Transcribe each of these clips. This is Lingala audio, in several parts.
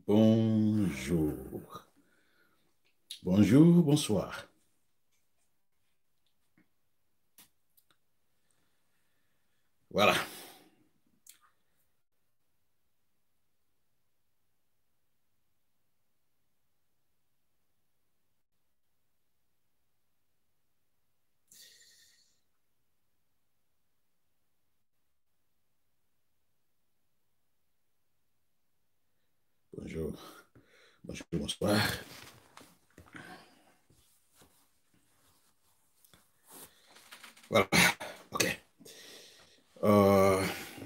Bonjour. Bonjour, bonsoir. Voilà. Bonjour. Bonjour, bonsoir. Voilà. OK. Euh,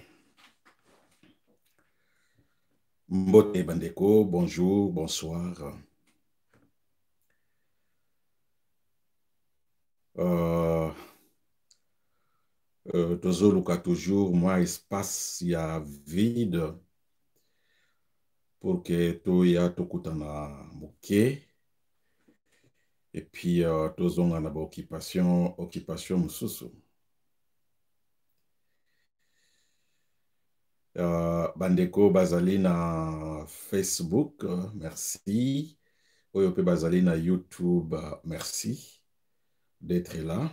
Mbote Bandeko, bonjour, bonsoir. Tozo Luka toujours, moi, espace, il y a vide pour que Toya Tokutana Moke. Et puis, Tozo on a occupation Mususu. Bandeko Bazali na Facebook, merci. Oyope Bazali na YouTube, merci d'être là.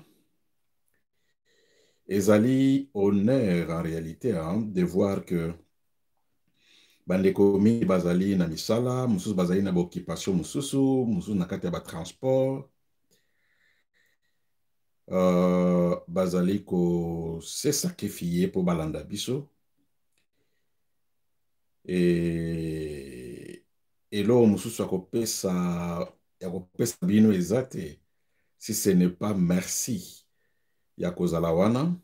Ezali honneur en réalité hein, de voir que Bandeko mingi Bazali na misala, mususu Bazali na occupation mususu, mususu na kati ya transport. Bazali ko se sacrifier pour balanda biso. Et là, mususu ya kopesa bino ezate si ce n'est pas merci ya kozala wana.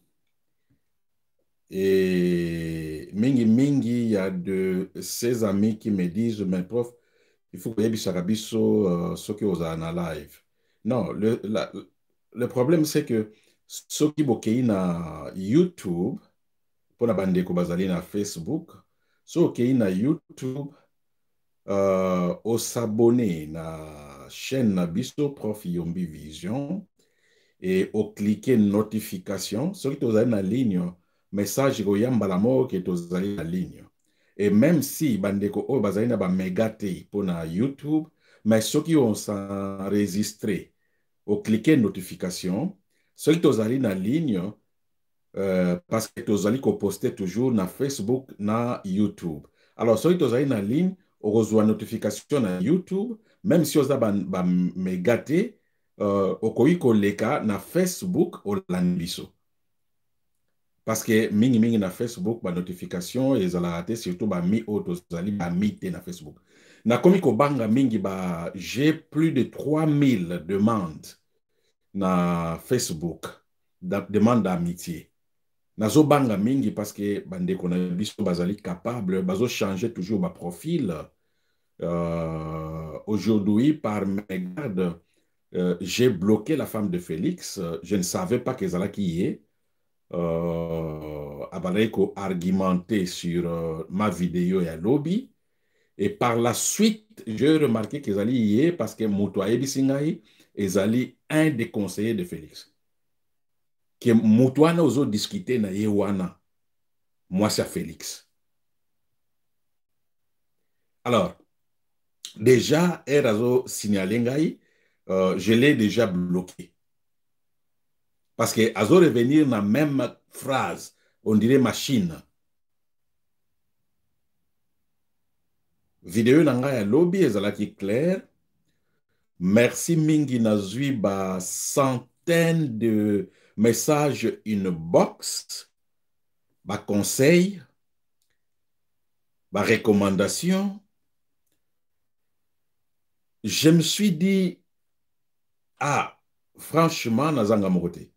Et mingi, il y a de ces amis qui me disent, mais prof, il faut que tu biso ce qui est en live. Non, le problème c'est que ceux qui sont na YouTube, pour la bande ko bazali na Facebook, ceux qui na YouTube, au s'abonner na chaîne na biso prof Yombi Vision et au cliquer notification, ceux qui sont en ligne, message goyamba la mort qui est en ligne. Et même si bandeko o bazali na ba megate pour na YouTube, mais ceux qui ont s'enregistré au cliquer notification, ceux qui sont en ligne, parce que tu as posté toujours na Facebook, na YouTube. Alors, ceux qui sont en ligne, on reçoit notification na YouTube, même si on a me gâté, okoyi koleka na Facebook o landiso. Parce que mingi na Facebook, ba notification, et la raté surtout ba mi auto zali ba mite na Facebook. Na komi ko banga mingi ba, j'ai plus de 3000 demandes na Facebook, demandes d'amitié. Nazo banga mingi parce que bandeko na biso bazali capable, bazo changer toujours ma profil. Aujourd'hui, par mes gardes, j'ai bloqué la femme de Félix. Je ne savais pas qu'elle allait qui est. Abaleko argumenté sur ma vidéo et à lobby. Et par la suite, j'ai remarqué qu'ils allaient y est parce que Moutoua Ebisingaï, ils allaient un des conseillers de Félix. Que Moutoua n'a osé discuter na Yewana. Moi, c'est Félix. Alors, déjà, Erazo signalengai, je l'ai déjà bloqué. Parce que Azo revenir dans la même phrase, on dirait machine. Vidéo nanga ya lobby ezalaki clair. Merci mingi nazui ba centaines de messages inbox, ba conseil, ba recommandation. Je me suis dit, ah, franchement, nazanga mokote.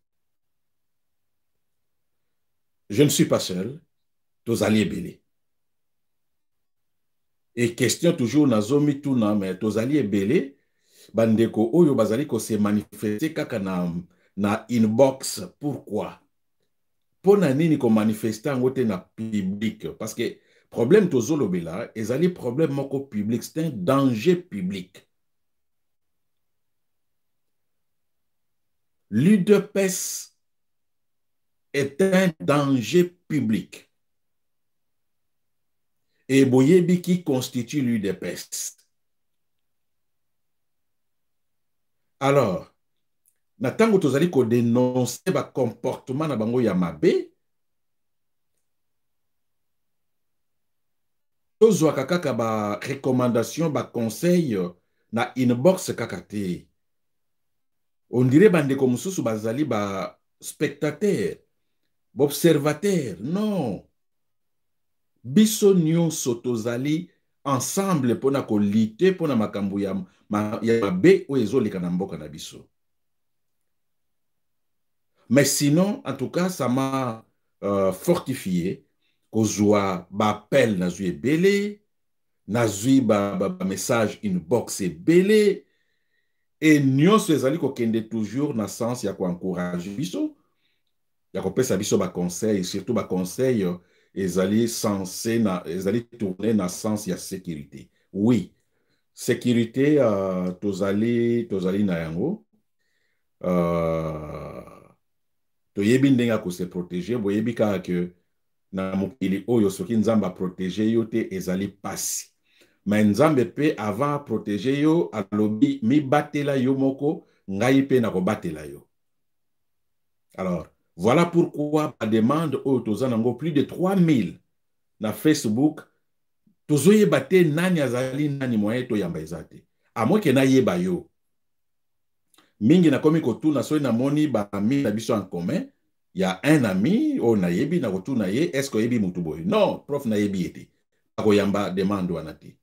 Je ne suis pas seul, tous alliés belé. Et question toujours nazomi tuna, mais tous alliés belé, bandeko oyo bazali ko se manifester kaka na inbox. Pourquoi? Pour nini ko manifester angote na public? Parce que problème tozolo bela, ezali problème moko public, c'est un danger public. L'UDPS est un danger public. et boyebi qui constitue l'UDPS. Alors, na tango tozali ko dénoncer ba comportement na bango ya mabe, tozwaka kaka ba recommandation, ba conseil na inbox kaka te. On dirait bandeko mususu bazali ba spectateur, ba observateur. Non. Biso nyonso tozali ensemble pona ko lite pona makambo ya mabe o ezoleka na mboka na biso. Mais sinon, en tout cas, ça m'a fortifié. Kozwa ba appel na zui belé, na zui ba message inbox belé, et nyonso ezali ko kende toujours na sens ya ko encourager biso, ya ko pesa biso ba conseil, surtout ba conseil ezali censé na ezali tourner na sens ya sécurité. Oui, sécurité tozali na yango. Toyebi ndenga ko se protéger, boyebi ka que na mokili oyo soki nzamba protéger yo te ezali pasi. Mais nzambe pe avant protéger yo alobi mi batela yo moko ngai pe na ko batela yo. Alors, voilà pourquoi la demande oyo tozanango plus de 3000 na Facebook tozoyeba te nani azali nani moyen to yamba ezate. A moins que na yeba yo. Mingi na komi kotuna soki na moni ba ami na biso en commun. Il y a un ami, oh nayebi na kotuna ye, est-ce que yebi mutu boy? Non, prof nayebi ete. Ako yamba demande wanati.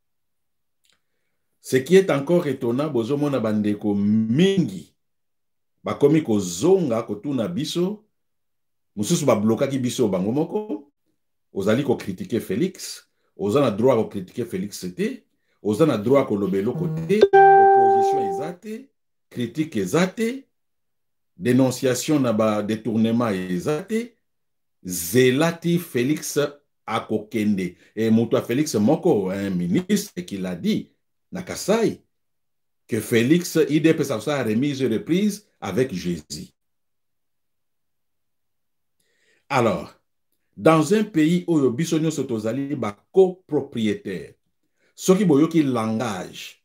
Ce qui est encore étonnant, bozo mona bandeko mingi. Ba komi ko zonga kotuna biso. Mususu ba blokaki biso bango moko. Ozali ko critiquer Félix. Ozana droit ko critiquer Félix c'était. Ozana droit ko lobelo côté. Opposition ezate. Critique ezate. Dénonciation na ba détournement ezate. Zelati Félix akokende. Et Moutoua Félix Moko, un ministre, qui l'a dit, na Kasai, que Félix, il peut sa remise et reprise avec Jésus. Alors, dans un pays où le bisonio sotozali ba copropriétaire, ce qui boyo qui langage,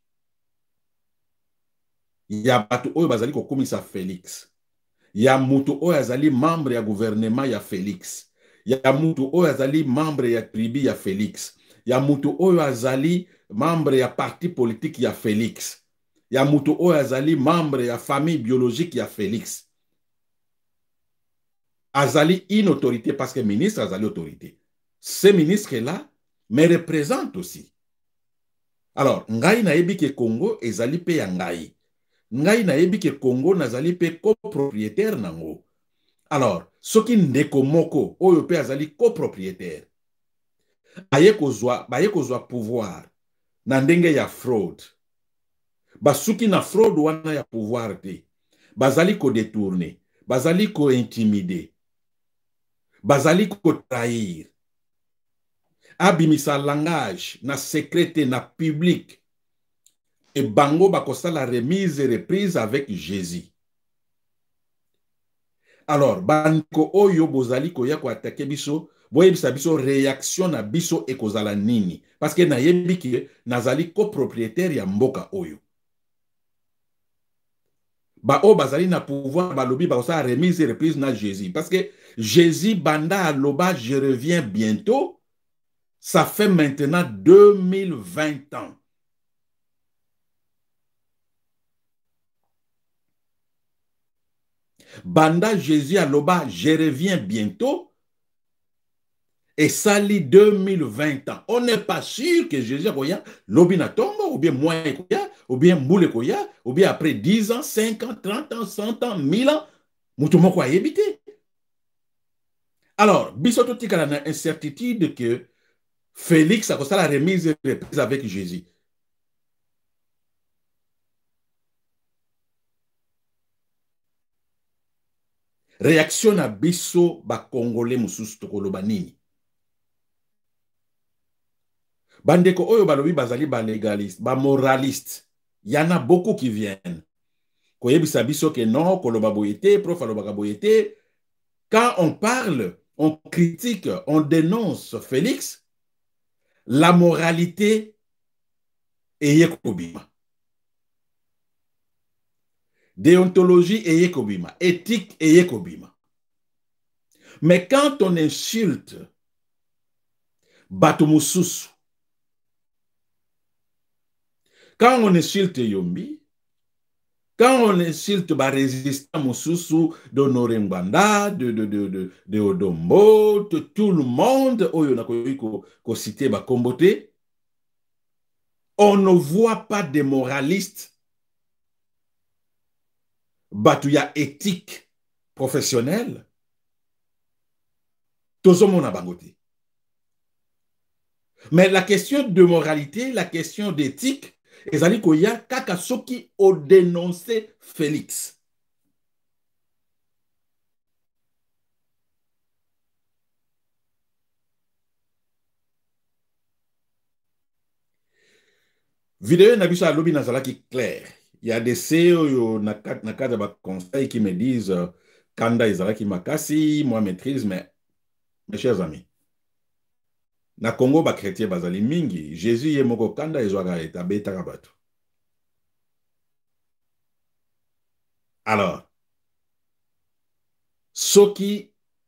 il y a batu oyo bazali ko komisa Félix. Ya mutu oyo azali membre ya gouvernement ya Félix. Ya mutu oyo azali membre ya tribu ya Félix. Ya mutu oyo azali membre ya parti politique ya Félix. Ya mutu oyo azali membre ya famille biologique ya Félix. Azali une autorité parce que ministre azali autorité. Ce ministre-là me représente aussi. Alors, ngai na yebi ke Congo ezali pe ya ngai. Ngai na yebi ke Congo nazali pe copropriétaire nango. Alors, soki ndeko moko oyo pe azali copropriétaire, baye kozwa pouvoir na ndenge ya fraude. Basuki na fraude wana ya pouvoir te. Bazali ko détourner, bazali ko intimider, bazali ko trahir. Abimisa langage na secrète na public. Et bango bakosa la remise et reprise avec Jésus. Alors, banko oyo bozali koya ko attaquer biso, boyebisa biso réaction na biso ekozala nini. Parce que na yebi ki nazali copropriétaire ya mboka oyo. Ba o bazali na pouvoir balobi bakosa remise et reprise na Jésus. Parce que Jésus banda aloba je reviens bientôt. Ça fait maintenant 2020 ans. Banda Jésus aloba je reviens bientôt. Et ça lit 2020 ans. On n'est pas sûr que Jésus koya lobi na tombo, ou bien moi koya, ou bien moule koya, ou bien après 10 ans, 5 ans, 30 ans, 100 ans, 1000 ans, moutomo kwa yebite. Alors, bisoto tika na incertitude que Félix a la remise et reprise avec Jésus. Réaction à biso ba Congolais mususu tokoloba nini. Bandeko oyo balobi bazali ba légaliste, ba moraliste. Il y en a beaucoup qui viennent. Koyebisa biso que non, koloba boyete, prof aloba boyete. Quand on parle, on critique, on dénonce Félix. la moralité eye kobima. Déontologie eye kobima. Éthique eye kobima. Mais quand on insulte bato mususu, quand on insulte Yombi, quand on insulte ba résistant mususu d'Honoré Ngbanda, de Odombo, de tout le monde, oyo na ko cité ba kombote, on ne voit pas des moralistes, batouya éthique professionnelle, tozomona bangote. Mais la question de moralité, la question d'éthique, ezali koya kaka soki o dénoncé Félix. Vidéo na biso alobi nazalaki clair. Il y a des CEO na cadre de conseil qui me disent Kanda ezalaki makasi, moi maîtrise, mais mes chers amis, na Congo ba chrétien bazali mingi, Jésus ye moko Kanda ezwaka eta betaka bato. Alors, soki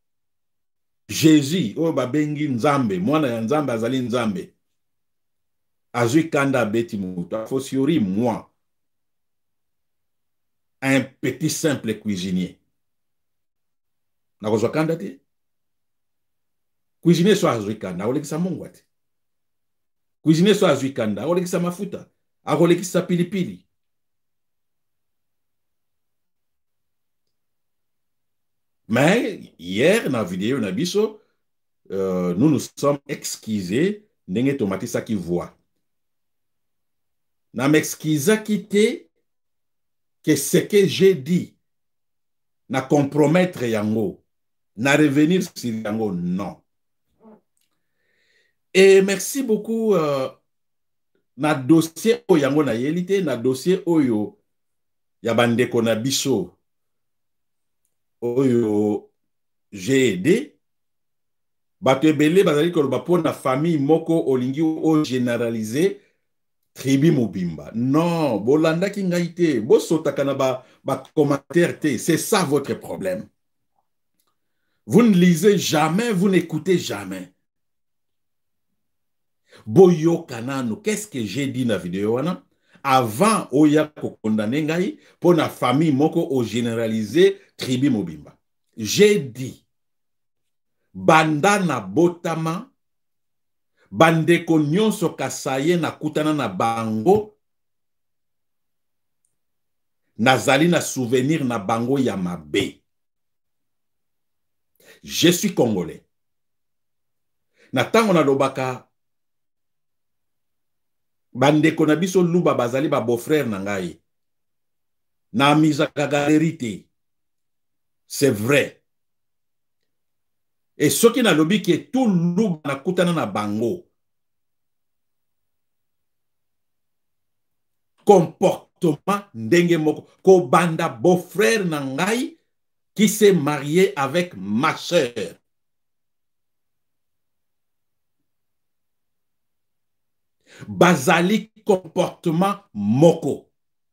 Jésus o ba bengi nzambe, mwana ya nzambe azali nzambe, azui Kanda beti mutu, a fortiori moi, un petit simple cuisinier. Na kozwa Kanda te? Cuisinier so azui Kanda, akolekisa Mungu te. Cuisinier so azui Kanda, akolekisa mafuta, akolekisa pilipili. Mais hier, dans la vidéo, nous nous sommes excusés ndenge tomati sa qui voit. Na m'excusa quitter que ce que j'ai dit na compromettre yango, na revenir sur yango, non. Et merci beaucoup na dossier o yango na yelite, na dossier oyo ya bandeko na biso oyo j'ai aidé. Bato ebele bazali koloba po na famille moko olingi o généraliser tribu mobimba. Non, bolanda ki ngai te, bo sotaka na ba commentaire te, c'est ça votre problème. Vous ne lisez jamais, vous n'écoutez jamais. Boyo kanano, qu'est-ce que j'ai dit na vidéo wana? Avant oya ko condamner ngai po na famille moko o généraliser tribu mobimba. J'ai dit banda na botama, bandeko nyonso kasaye na kutana na bango, nazali na souvenir na bango ya mabe. Je suis congolais. Na tango na lobaka, bandeko na biso luba bazali ba beau-frère na ngai. Na mizaka galerite. C'est vrai. Et ce qui na lobi qui est tout loup na kutana na bango. Comportement ndenge moko. Ko banda beau-frère na ngai qui s'est marié avec ma sœur. Bazali comportement moko.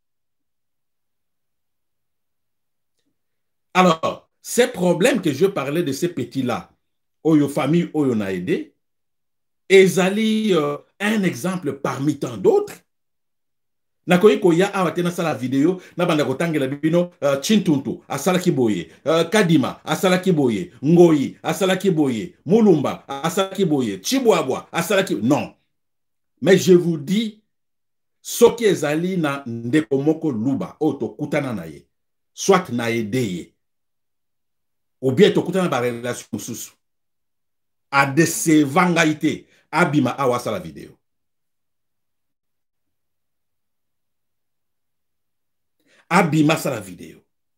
Alors, ces problèmes que je parlais de ces petits-là, Oyo famille, Oyo na aidé, ezali un exemple parmi tant d'autres. Nakoyi koya awate na sala vidéo, na banda kotangela bino Chintuntu, asala kiboye, Kadima, asala kiboye, Ngoyi, asala kiboye, Mulumba, asala kiboye, Chibwabwa, asala kiboye. Non. Mais je vous dis, soki ezali na ndeko moko luba, oto kutana na ye, soit na aidé ye, ou bien tokutana ba relation mususu a de se vangaite abima awasa la vidéo. Abima sa la vidéo.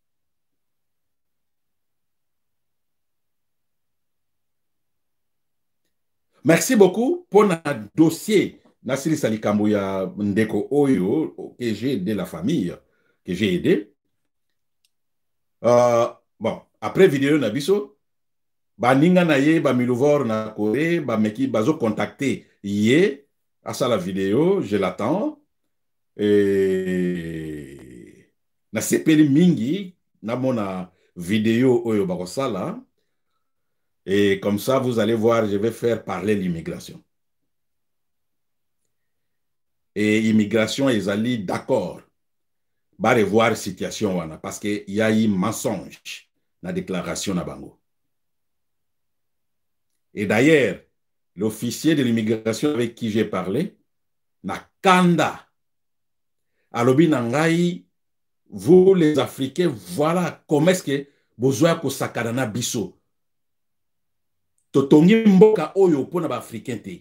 Merci beaucoup pour notre dossier Nasili Salikambo ya ndeko oyo que j'ai aidé la famille, que j'ai aidé. Bon, après vidéo na biso, ba ninga na ye, ba milouvor na Corée, ba meki bazo contacté Yé, à ça la vidéo, je l'attends. Et na sepeli mingi, na mona vidéo oyo bakosala. Et comme ça, vous allez voir, je vais faire parler l'immigration. Et immigration, ils allaient d'accord. Va revoir situation wana parce que y a eu mensonge dans la déclaration na bango. Et d'ailleurs, l'officier de l'immigration avec qui j'ai parlé, na kanda, alobi nangai, vous les Africains, voilà comment est-ce que besoin ko sakadana biso. Totongi mboka oyo pona ba africain te.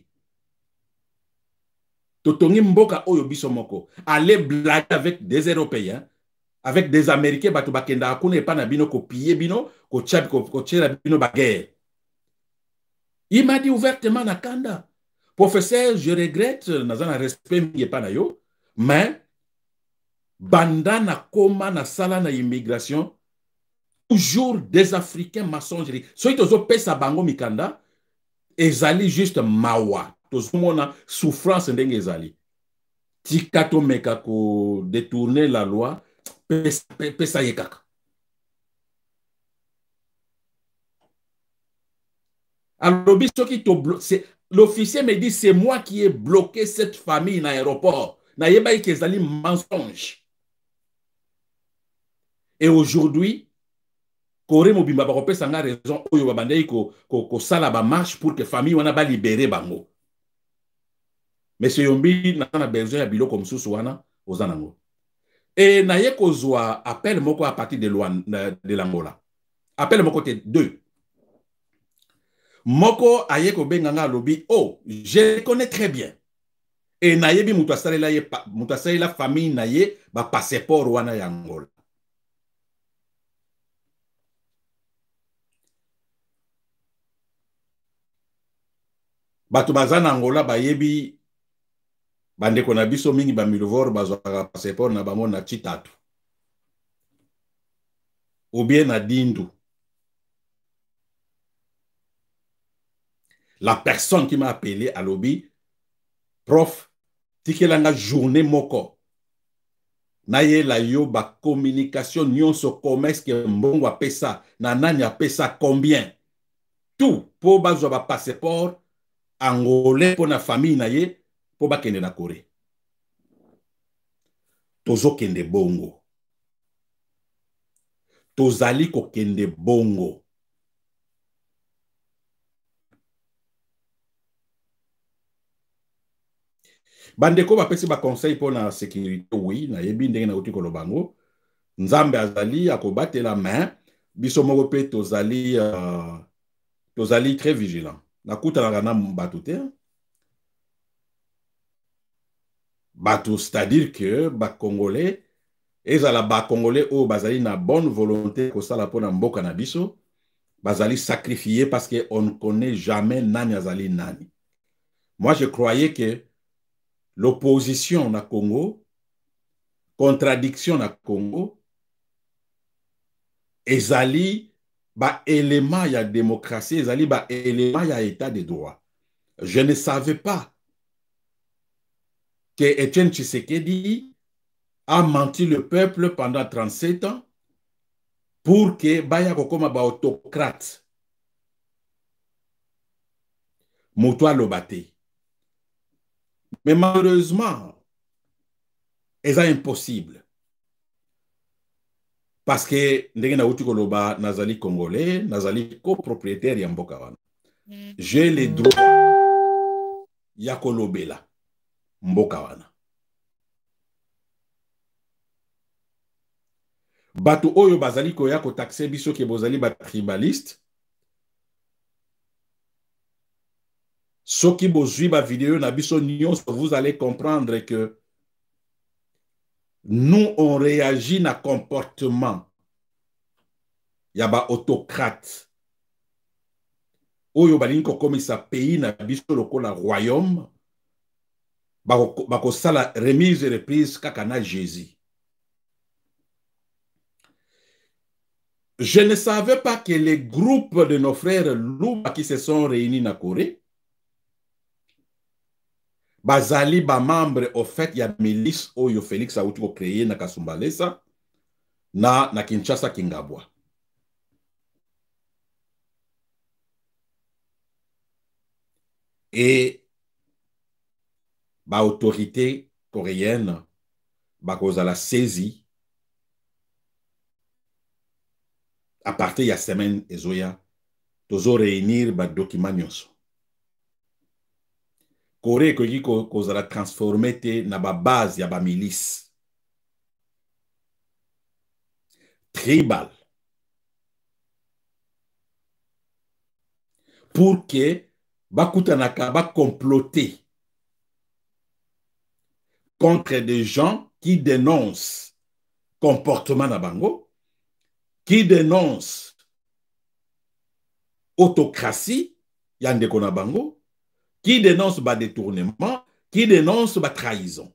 Totongi mboka oyo biso moko. Allez blaguer avec des Européens, avec des Américains, bato bakenda akuna epa na bino ko piller bino, ko tchab ko tchela bino baguerre. Il m'a dit ouvertement na kanda. Professeur, je regrette, nazana respect mingi epa na yo, mais banda na koma na sala na immigration, toujours des Africains mensongerie. Soki tozo pesa bango mikanda, ezali juste mawa. Tozo mona souffrance ndenge ezali. Tika to meka ko détourner la loi, pesa yekaka. Alors, l'officier me dit, c'est moi qui ai bloqué cette famille dans l'aéroport. Naïeba kezali mensonge. Et aujourd'hui, Corée Mobimba Barope Sanga raison, Oyo Babandei ko sala ba marche pour que famille wana ba libérer bango. Monsieur Yombi n'a besoin ya bilo comme sous wana ozanango. Et naye kozwa appel moko à partir de l'Angola. Appel moko te 2. Moko ayeko benganga lobi, oh, je connais très bien. Et nayebi mutasali la famille naye ba passeport wana ya Angola. Bato bazana Angola bayebi bandeko na biso mingi ba milovor bazwaka passeport na bango na Chitatu. Ou bien na Dindu. La personne qui m'a appelé à lobby, prof, tikelanga journée moko. Naye la yo ba communication nyonso commerce que mbongo apesa, na nani apesa combien. Tout pour bazwa ba passeport angolais pour na famille naye pour ba kende na Corée. Tozo kende bongo. Tozali ko kende bongo. Bandeko bapesi ba conseil pour la sécurité, oui, na yebi ndenge na uti kolobango. Nzambe azali akobate la main, biso moko pe tozali très vigilant. Nakuta na gana bato te. Bato, c'est-à-dire que ba Congolais, ezala ba Congolais o bazali na bonne volonté ko sala pona mboka na biso, bazali sacrifié parce que on ne connaît jamais nani azali nani. Moi je croyais que l'opposition na Congo, contradiction na Congo, ezali ba élément ya démocratie, ezali ba élément ya état de droit. Je ne savais pas que Etienne Tshisekedi a menti le peuple pendant 37 ans pour que baya kokoma ba autocrate. Moutoua Lobate. Mais malheureusement, c'est impossible. Parce que ndenge na uti koloba nazali congolais, nazali copropriétaire ya mboka wana. J'ai les droits ya kolobela mboka wana. Bato oyo bazali koya ko taxe biso ke bozali ba tribaliste. Soki bozui ba vidéo na biso nyonso, vous allez comprendre que nous, on réagit na comportement. Yaba autocrate. Oyo balinko komisa pays na biso lokola royaume. Bako sala remise et reprise kakana Jésus. Je ne savais pas que les groupes de nos frères Louba qui se sont réunis na Corée bazali ba membre au fait ya milice oyo Félix auti ko créer na Kasumbalesa na Kinshasa Kingabwa. Et ba autorité coréenne ba kozala saisi à partir ya semaine ezoya tozo réunir ba document nyonso. Corée ekoki kozala transformé te na ba base ya ba milice tribal pour que bakutanaka ba comploter contre des gens qui dénoncent comportement na bango, qui dénoncent autocratie ya ndeko na bango, qui dénoncent ba détournement, qui dénoncent ba trahison.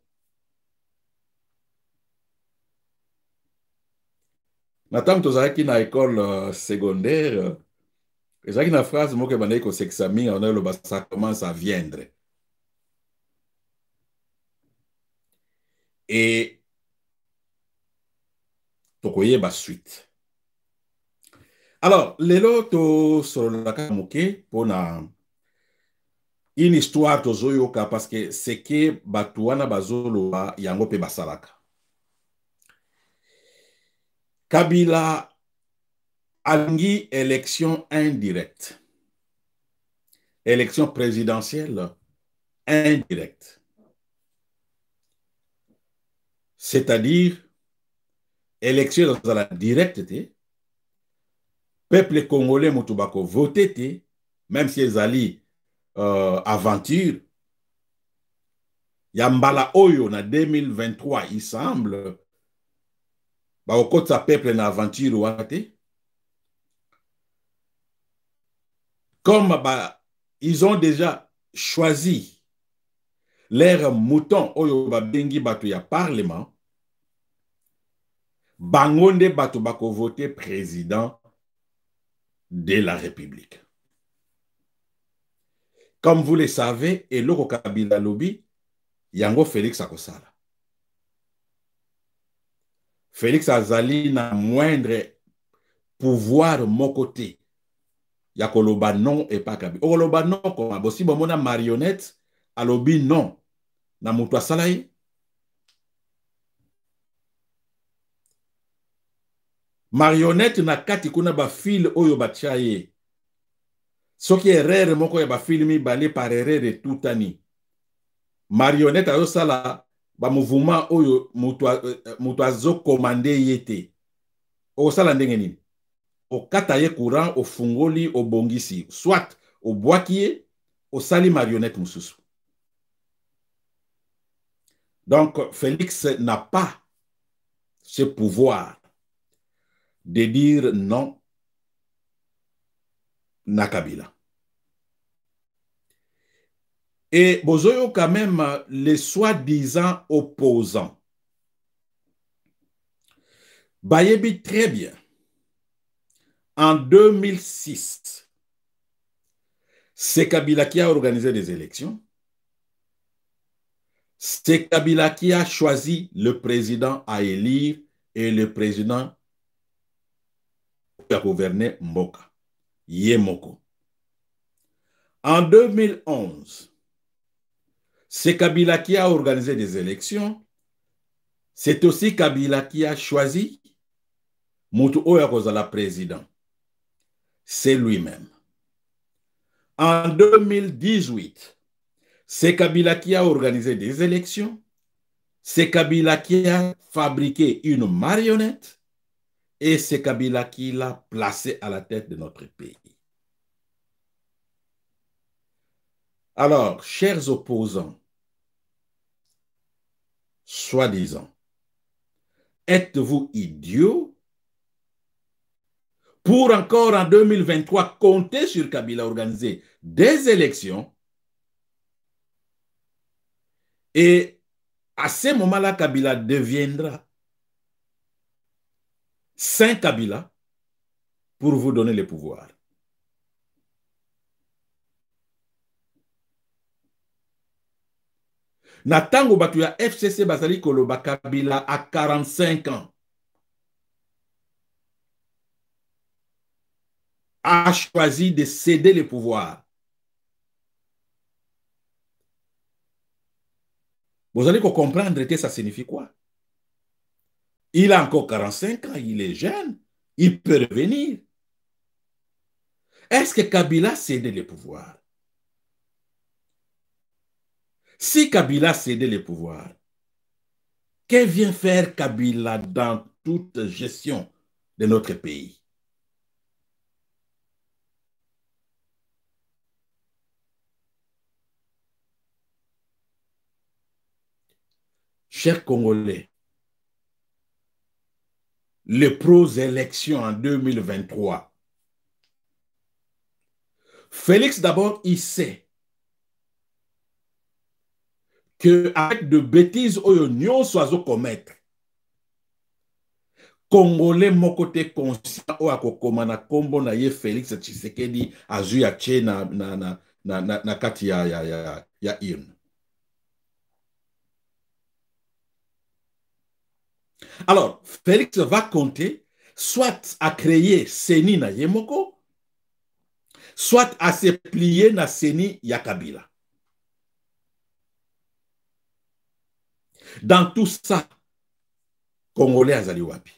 Natang tozalaki na école secondaire, ezalaki na phrase moko ebandaki kosekisami on a ça commence à viendre. Et tokoyeba suite. Alors, lelo to sololaka moke pona une histoire tozoyoka parce que c'est que batuana bazolo yango pe basalaka. Kabila alingi élection indirecte. Élection présidentielle indirecte. C'est-à-dire élection dans la directe, peuple congolais moutubako voté, même si ils allaient aventure, Yambala Oyo na 2023, il semble, au côté sa peuple na aventure ouate. Comme ils ont déjà choisi leur mouton Oyo Babengi Batu ya Parlement, Bangonde Batu Bako voté président de la République. Comme vous le savez, Eloko Kabila Lobi, Yango Félix Akosala. Félix Azali na moindre pouvoir mon côté. Yakoloba non et pas Kabila. Okoloba non comme bosi bomona marionnette, alobi non. Na mutu asalaye. Marionnette na kati kuna ba fil oyo bachaye. Soki erreur moko ya ba filmi bale par erreur de tutani. Marionnette ayo sala ba mouvement oyo mutu azo commandé yete. O sala ndenge nini? O kataye courant, o fungoli, o bongisi. Soit o boakiye, o sali marionnette mususu. Donc Félix n'a pas ce pouvoir de dire non na Kabila. Et Bozoyo quand même les soi-disant opposants. Bayebi très bien. En 2006, c'est Kabila qui a organisé des élections. C'est Kabila qui a choisi le président à élire et le président qui a gouverné Mboka, Yemoko. En 2011, c'est Kabila qui a organisé des élections. C'est aussi Kabila qui a choisi Moutou Oyakozala président. C'est lui-même. En 2018, c'est Kabila qui a organisé des élections. C'est Kabila qui a fabriqué une marionnette. Et c'est Kabila qui l'a placé à la tête de notre pays. Alors, chers opposants, soi-disant, êtes-vous idiots pour encore en 2023 compter sur Kabila organiser des élections? Et à ce moment-là, Kabila deviendra Saint Kabila pour vous donner le pouvoir. Na tango batu ya FCC bazali koloba Kabila à 45 ans a choisi de céder le pouvoir. Vous allez comprendre que ça signifie quoi? Il a encore 45 ans, il est jeune, il peut revenir. Est-ce que Kabila cède le pouvoir? Si Kabila cède le pouvoir, que vient faire Kabila dans toute gestion de notre pays? Chers Congolais, les pros-élections en 2023, Félix d'abord, il sait qu'avec de bêtises, oyo soit commettre, Congolais mon côté conscient ou akokomana kombo na ye Félix Tshisekedi azu ya che na kati ya urne. Alors, Félix va compter soit à créer Seni na Yemoko, soit à se plier na Seni ya Kabila. Dans tout ça, Congolais azali wapi?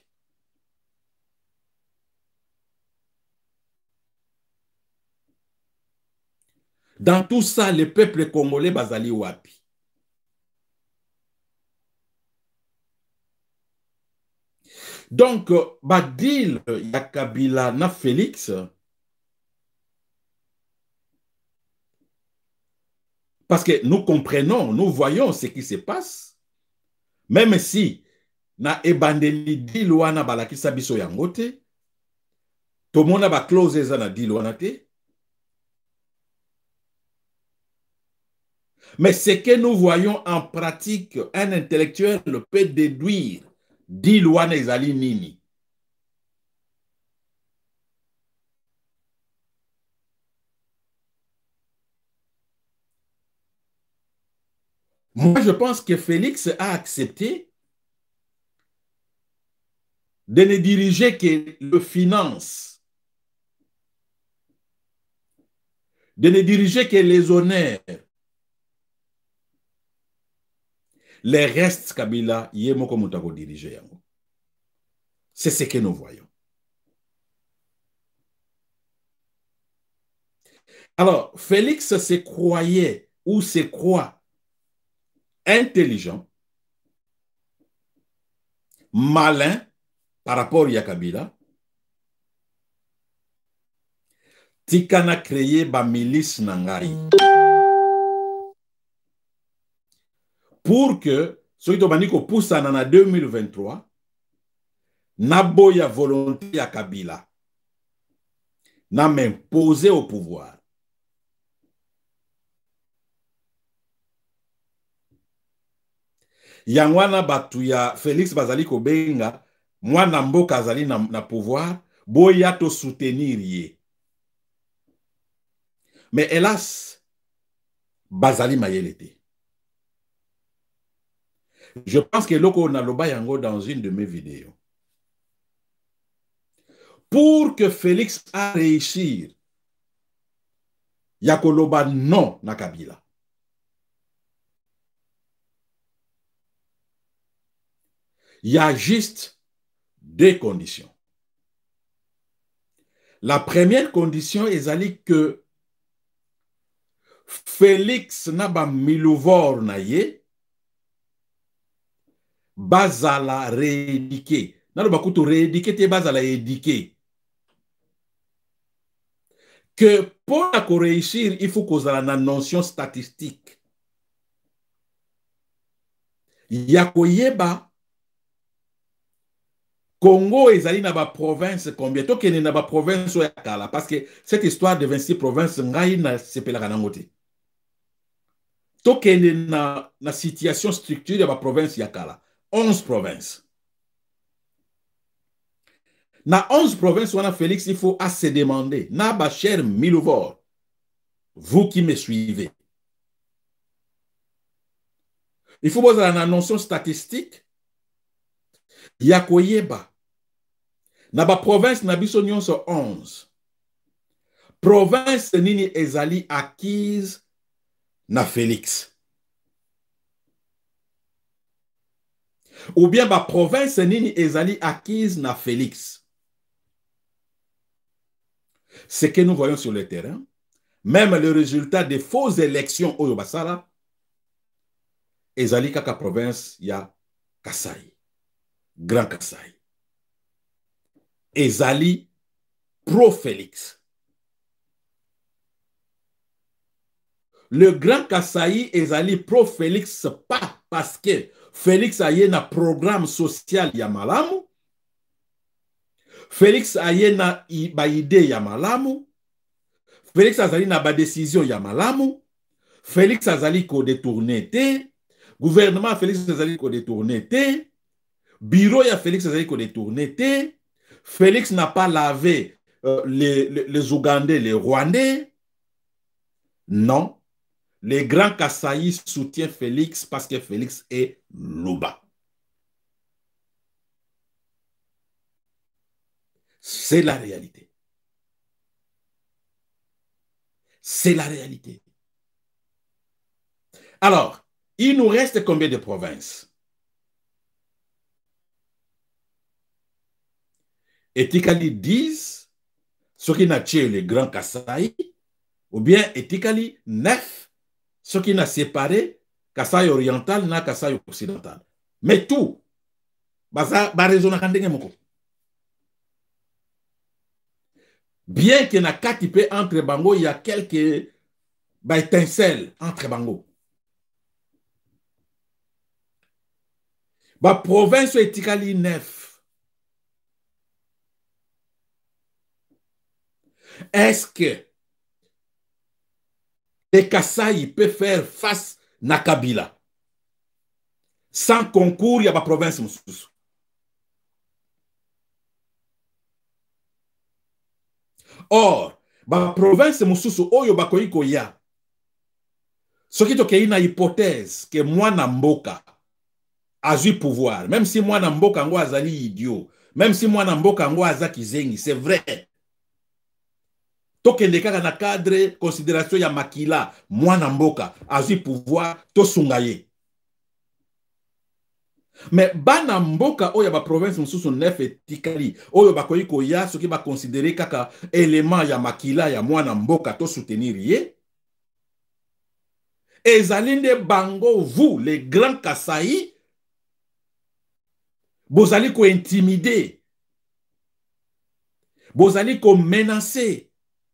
Dans tout ça, le peuple congolais bazali wapi? Donc, Badil Yakabila na Félix, parce que nous comprenons, nous voyons ce qui se passe, même si na ebandeli deal wana balakisa biso yango te, tomona ba clauses na deal wana te. Mais ce que nous voyons en pratique, un intellectuel peut déduire deal wana ezali nini. Moi, je pense que Félix a accepté de ne diriger que le finance, de ne diriger que les honneurs. Les restes, Kabila, yemoko mutako diriger yango. C'est ce que nous voyons. Alors, Félix se croyait ou se croit intelligent, malin par rapport à Kabila. Tikana créé ba milice nangai. Pour que, ce qui est pousse en 2023, naboya volonté à Kabila, n'a m'imposé au pouvoir. Yangwana batuya Félix bazali kobenga, mwana mboka azali na pouvoir, boya to soutenir ye. Mais hélas, bazali mayelete. Je pense que loko naloba yango dans une de mes vidéos. Pour que Félix a réussi, yakoloba non na Kabila. Il y a juste deux conditions. La première condition est que Félix n'a pas milouvor na ye, bazala réédiqué. N'a pas coutu réédiqué te bazala édiqué. Que pour réussir, il faut qu'on ait la notion statistique. Yakoyeba Congo ezali na ba province combien to kene na ba province ya kala parce que cette histoire de 26 provinces ngai na sepelaka nango te. To kene na situation structure ya ba province ya kala 11 provinces. Na 11 provinces wana Félix il faut à se demander na ba cher Milouvor, vous qui me suivez, Il faut voir la notion statistique. Yakoyeba. Na ba province na biso nyonso 11. Province nini ezali acquise na Félix. Ou bien ba province nini ezali acquise na Félix. Ce que nous voyons sur le terrain, même le résultat des fausses élections au Basala, ezali kaka province ya Kasai, Grand Kasai. Ezali pro-Félix. Le Grand Kasai ezali pro-Félix pas parce que Félix a un programme social ya malamu, Félix a na ba idée ya malamu, Félix azali na ba décision ya malamu, Félix azali ko détourné te, gouvernement Félix azali ko détourné te, bureau ya Félix azali ko détourné te, Félix n'a pas lavé les Ougandais, les Rwandais. Non. Les grands Kasaï soutiennent Félix parce que Félix est Luba. C'est la réalité. C'est la réalité. Alors, il nous reste combien de provinces? Etikali 10, ce qui n'a tué les grands Kasaï, ou bien Etikali 9, ce qui n'a séparé Kasaï oriental na Kasaï occidental. Mais tout, bien qu'il y ait un catipé entre Bango, il y a quelques étincelles entre Bango. La province Etikali 9. Est-ce que les Kasaï peuvent faire face à Kabila sans concours, il y a la province Moussous. Or, la province Moussous, oyo bakoiko ya. Ce qui est une hypothèse que moi Namboka a eu pouvoir, même si moi Namboka ngo azali idiot, même si moi Namboka ngo azaki zengi, c'est vrai. Tokende kaka na cadre considération ya makila, moi Namboka a eu pouvoir to sungaye. Mais bana mboka oya ba province mususu 9 etikali oyo bakoyiko ya soki ba considérer kaka élément ya makila ya mwana mboka to soutenir ye ezalinde bango vous les grands Kasaï bozali ko intimider bozali ko menacer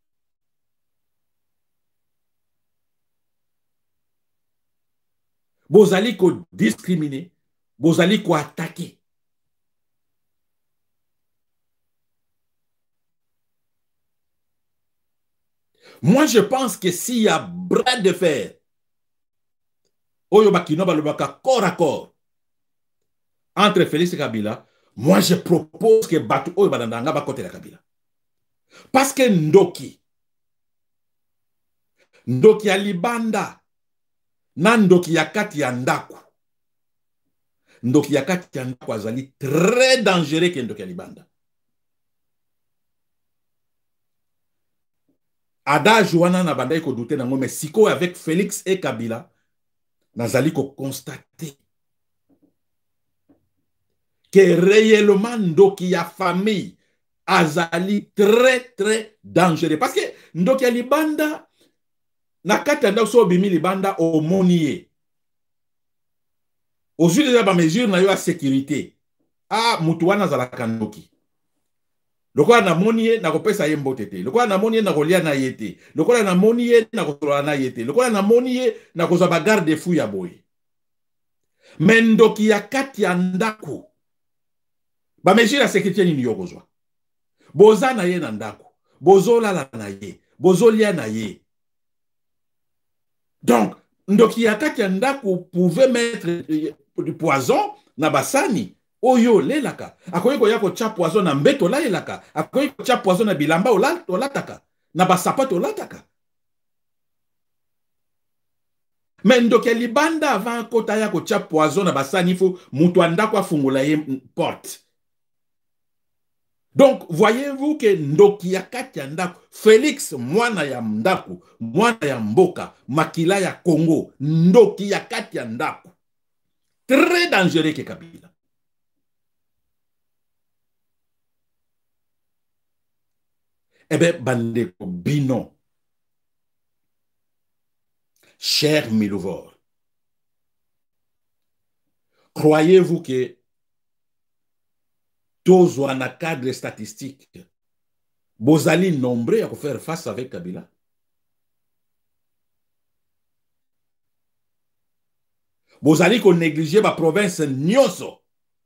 bozali ko discriminer bozali ko attaquer. Moi, je pense que s'il y a bras de fer, oyo bakino balobaka corps à corps entre Félix et Kabila, moi, je propose que batu oyo badandanga bakote la Kabila. Parce que Ndoki ya libanda, na Ndoki ya kati ya ndaku. Ndoki ya kati ya ndaku azali très dangereux que Ndoki ya libanda. Adage wana na bandai ko douter nango, mais siko avec Félix et Kabila, nazali ko constater que réellement Ndoki ya famille azali très très dangereux. Parce que Ndoki ya libanda, na kati ya ndaku so bimi libanda omoniye. Aujourd'hui, déjà, mesure na yo a sécurité. Ah, mutuwana zalaka Ndoki. Lokola na moniye na kopesa ye mbotete. Lokola na moniye na kolia na yete. Lokola na moniye na kotola na yete. Lokola na moniye na kozwa ba garde fou ya boye. Mais Ndoki ya kati ya ndaku. Ba mesure ya sécurité nini yo kozwa. Boza na ye na ndaku. Bozolala na ye. Bozolia na ye. Donc, Ndoki ya kati ya ndaku pouvait mettre du poison na basani. Oyo lelaka. Akoyi ko yako cha poison na mbeto la elaka. Akoyi ko cha poison na bilamba olataka. Na basapato olataka. Mais ndoke libanda avant kota ya kotia poison na basani fo mutu andako afungula ye porte. Donc, voyez-vous que ndoki ya kati ya ndako, Félix mwana ya ndako, mwana ya mboka, makila ya Congo, ndoki ya kati ya ndako. Très dangereux que Kabila. Eh bien, bandeko bino, cher Milouvor, croyez-vous que tous en a cadre statistique, bozali nombreux à faire face avec Kabila? Bozali qu'on négligeait ma province Nyoso.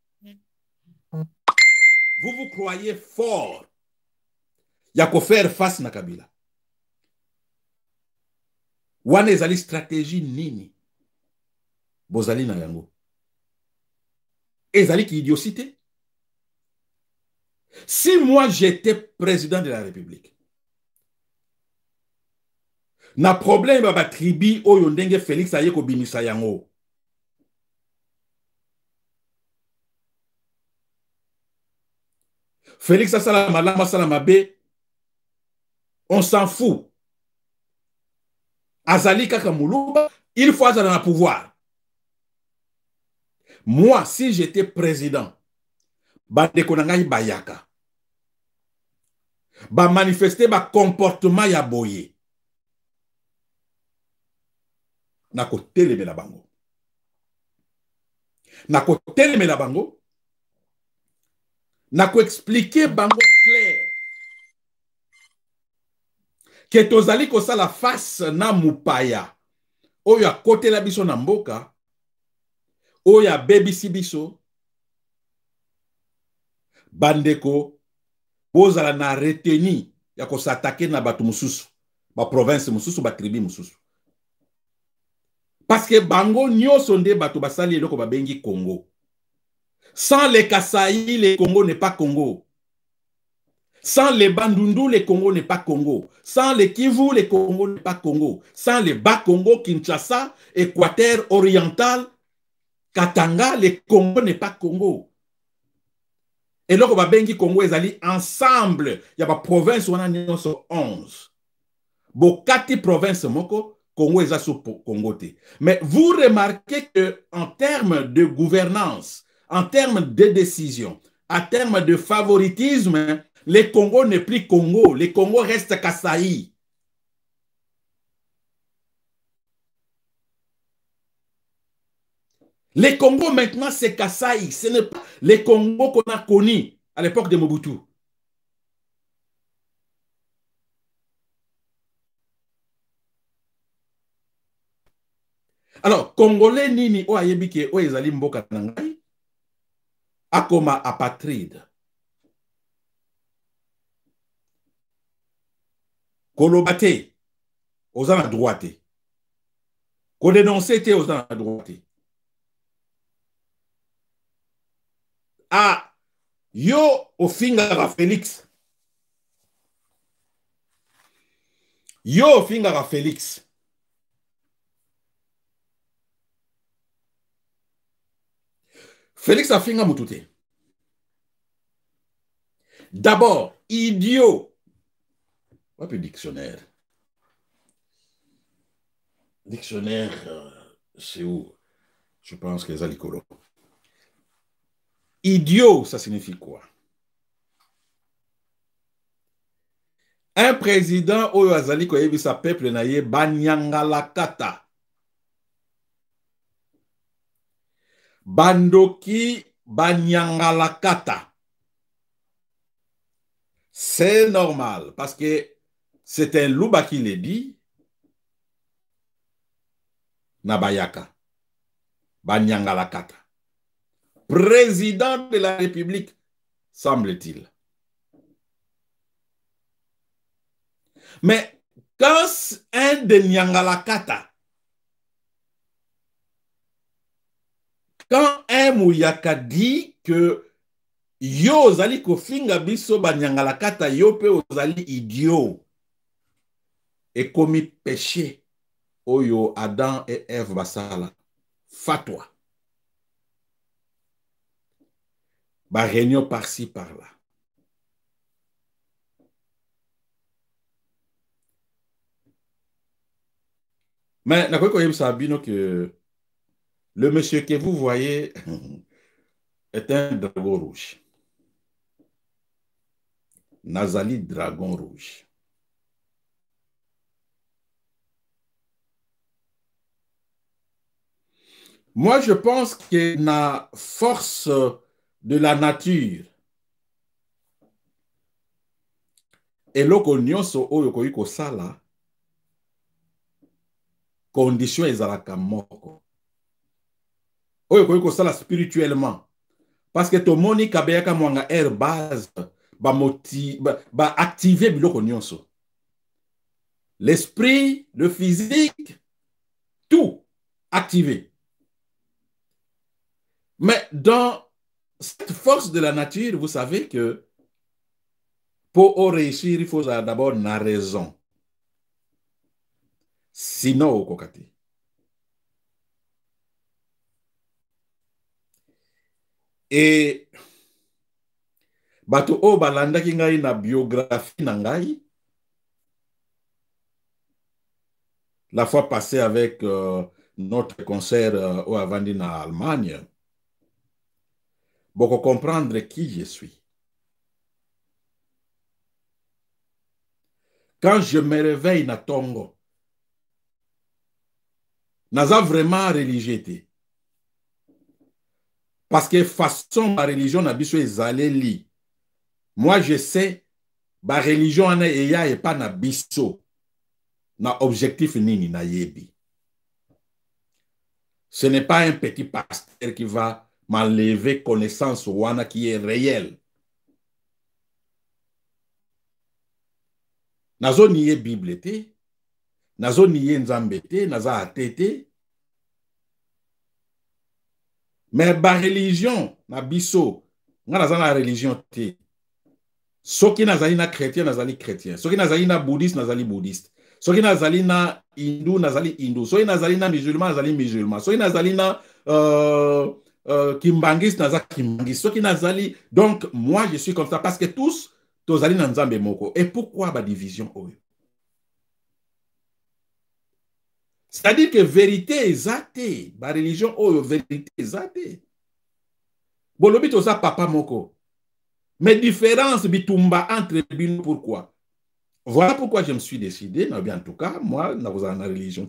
Vous vous croyez fort ya ko faire face na Kabila. Wane ezali stratégie nini? Bozali na yango. Ezali ki idiocité. Si moi j'étais président de la République, na problème ba tribi oyo ndenge Félix aye ko bimisa yango. Félix asala malama sala mabe, on s'en fout. Azali kaka muluba, il faut azala na pouvoir. Moi, si j'étais président, bandeko na ngai bayaka, ba manifester ba comportement ya boye, na ko telemela bango. Na ko telemela bango, na ko expliquer bango clair. Que tozali ko sala face na mupaya, oyo a kote la biso na mboka, oyo a bebisi biso, bandeko, bozala na reteni ya ko s'attaquer na batu mususu, ba province mususu, ba tribi mususu. Parce que bango nyoso nde batu basali eloko babengi Congo. Sans les Kasaï, le Congo n'est pas Congo. Sans les Bandundu, le Congo n'est pas Congo. Sans les Kivu, le Congo n'est pas Congo. Sans les Bas-Congo, Kinshasa, Équateur oriental, Katanga, le Congo n'est pas Congo. Et là, on va bien Congo, ils allaient ensemble. Il y a une province où on a 11. Bokati province moko, Congo est sous Congo. Mais vous remarquez qu'en termes de gouvernance, en termes de décision, en termes de favoritisme, le Congo n'est plus Congo. Le Congo reste Kasaï. Le Congo maintenant c'est Kasaï. Ce n'est pas le Congo qu'on a connu à l'époque de Mobutu. Alors, Congolais nini o ayebike o ezali mboka nangai akoma apatride. Kolobate aux à droite. Ko dénoncer te aux à droite. Ah, yo ofingara Félix. Yo ofingara Félix. Félix a finga mutute. D'abord, idiot. Pas plus dictionnaire. Dictionnaire, c'est où? Je pense que c'est Zalikolo. Idiot, ça signifie quoi? Un président oyo azali koyebisa peuple na ye banyangalakata. Bandoki banyangalakata. C'est normal parce que c'est un louba qui le dit. Nabayaka. Banyangalakata. Président de la République, semble-t-il. Mais quand un de Nyangalakata, quand un Mouyaka dit que yo ozali kofinga biso banyangalakata yo pe ozali idiot et commis péché. Oyo, Adam et Ève basala. Fatwa. Ba réunion par-ci, par-là. Mais, que le monsieur que vous voyez est un dragon rouge. Nazali dragon rouge. Moi, je pense que la force de la nature et l'oko nyonso oyo koyi kosala, condition ezalaka moko. Oyo koyi kosala spirituellement. Parce que tomoni kabeyaka mwanga air base ba activer biloko nyonso. L'esprit, le physique, tout activé. Mais dans cette force de la nature, vous savez que pour réussir, il faut d'abord la raison. Sinon, au kokati. Et bato o balandaki ngai na biographie na ngai, la fois passée avec notre concert au Avandi en Allemagne, pour comprendre qui je suis. Quand je me réveille na Tongo, naza vraiment religieux. Parce que façon ma religion na biso ezalé li. Moi je sais ba religion ana eya et pas na biso. Na objectif nini na yebi. Ce n'est pas un petit pasteur qui va m'enlever connaissance wana qui est réelle. Nazo niye Bible te, nazo niye nzambe te, naza ate te. Mais ba religion na biso, nga naza na religion te. Soki nazali na chrétien, nazali chrétien. Soki nazali na bouddhiste, nazali bouddhiste. Soki nazali na hindou, nazali hindou. Soki nazali na musulman, nazali musulman. Soki nazali na kimbangiste, nazali kimbangiste. Soki nazali... Donc, moi, je suis comme ça. Parce que tous, tozali na nzambe moko. Et pourquoi ba division oyo? C'est-à-dire que vérité ezate. Ba religion oyo, vérité ezate. Bolobi toza papa moko. Mais différence bitumba entre bino, pourquoi? Voilà pourquoi je me suis décidé, en tout cas, moi, dans la religion.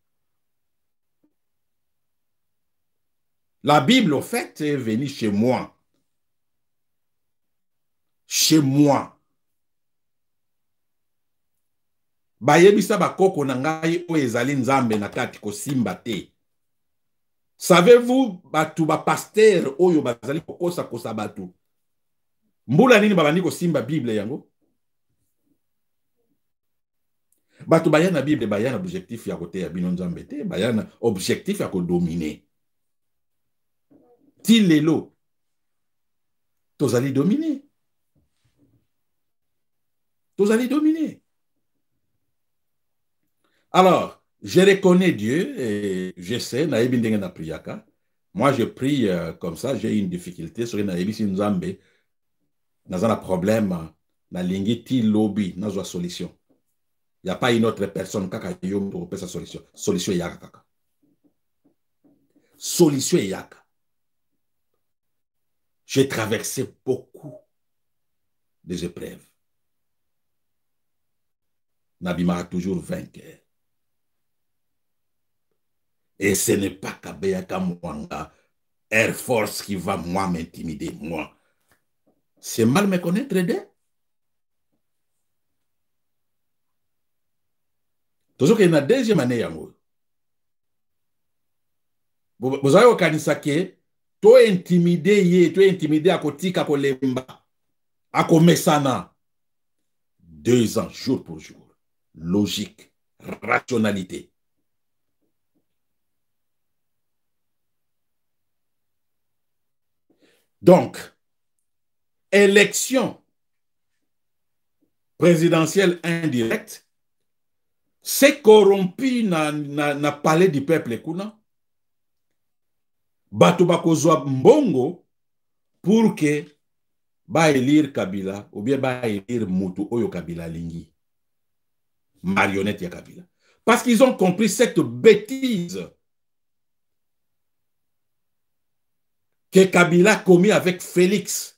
La Bible, au fait, est venue chez moi. Chez moi. Bayebisa bakoko na ngai o ezali nzambe na kati ko simba te. Savez-vous, batu ba pasteur oyo bazali kokosa kosa batu. Mbula nini babandi ko simba Bible yango? Batu bayana Bible bayana objectif ya kote ya bino nzambe te, bayana objectif ya ko dominer. Ti lelo tozali dominer. Tozali dominer. Alors, je reconnais Dieu et je sais, naïbi ndenge na priaka. Moi, je prie comme ça, j'ai une difficulté sur naïbi si nzambe naza na problème na lingi ti lobby nazo solution. Il n'y a pas une autre personne kaka yo pour faire sa solution. Solution yaka kaka. Solution yaka. J'ai traversé beaucoup des épreuves. Nabima a toujours vainqueur. Et ce n'est pas Kabeyaka Mwanga, Air Force qui va moi m'intimider, moi. C'est mal me connaître d'eux. Toujours qu'il y a une deuxième année, yango. Vous avez au Kanisake, toi intimidé, toi intimidé à Kotika Kolemba, à Komesana. 2 ans, jour pour jour. Logique, rationalité. Donc, élection présidentielle indirecte, C'est corrompu na palais du peuple kuna. Bato bakozwa mbongo pour que ba élire Kabila ou bien ba élire Mutu oyo Kabila lingi. Marionnette ya Kabila. Parce qu'ils ont compris cette bêtise que Kabila a commis avec Félix.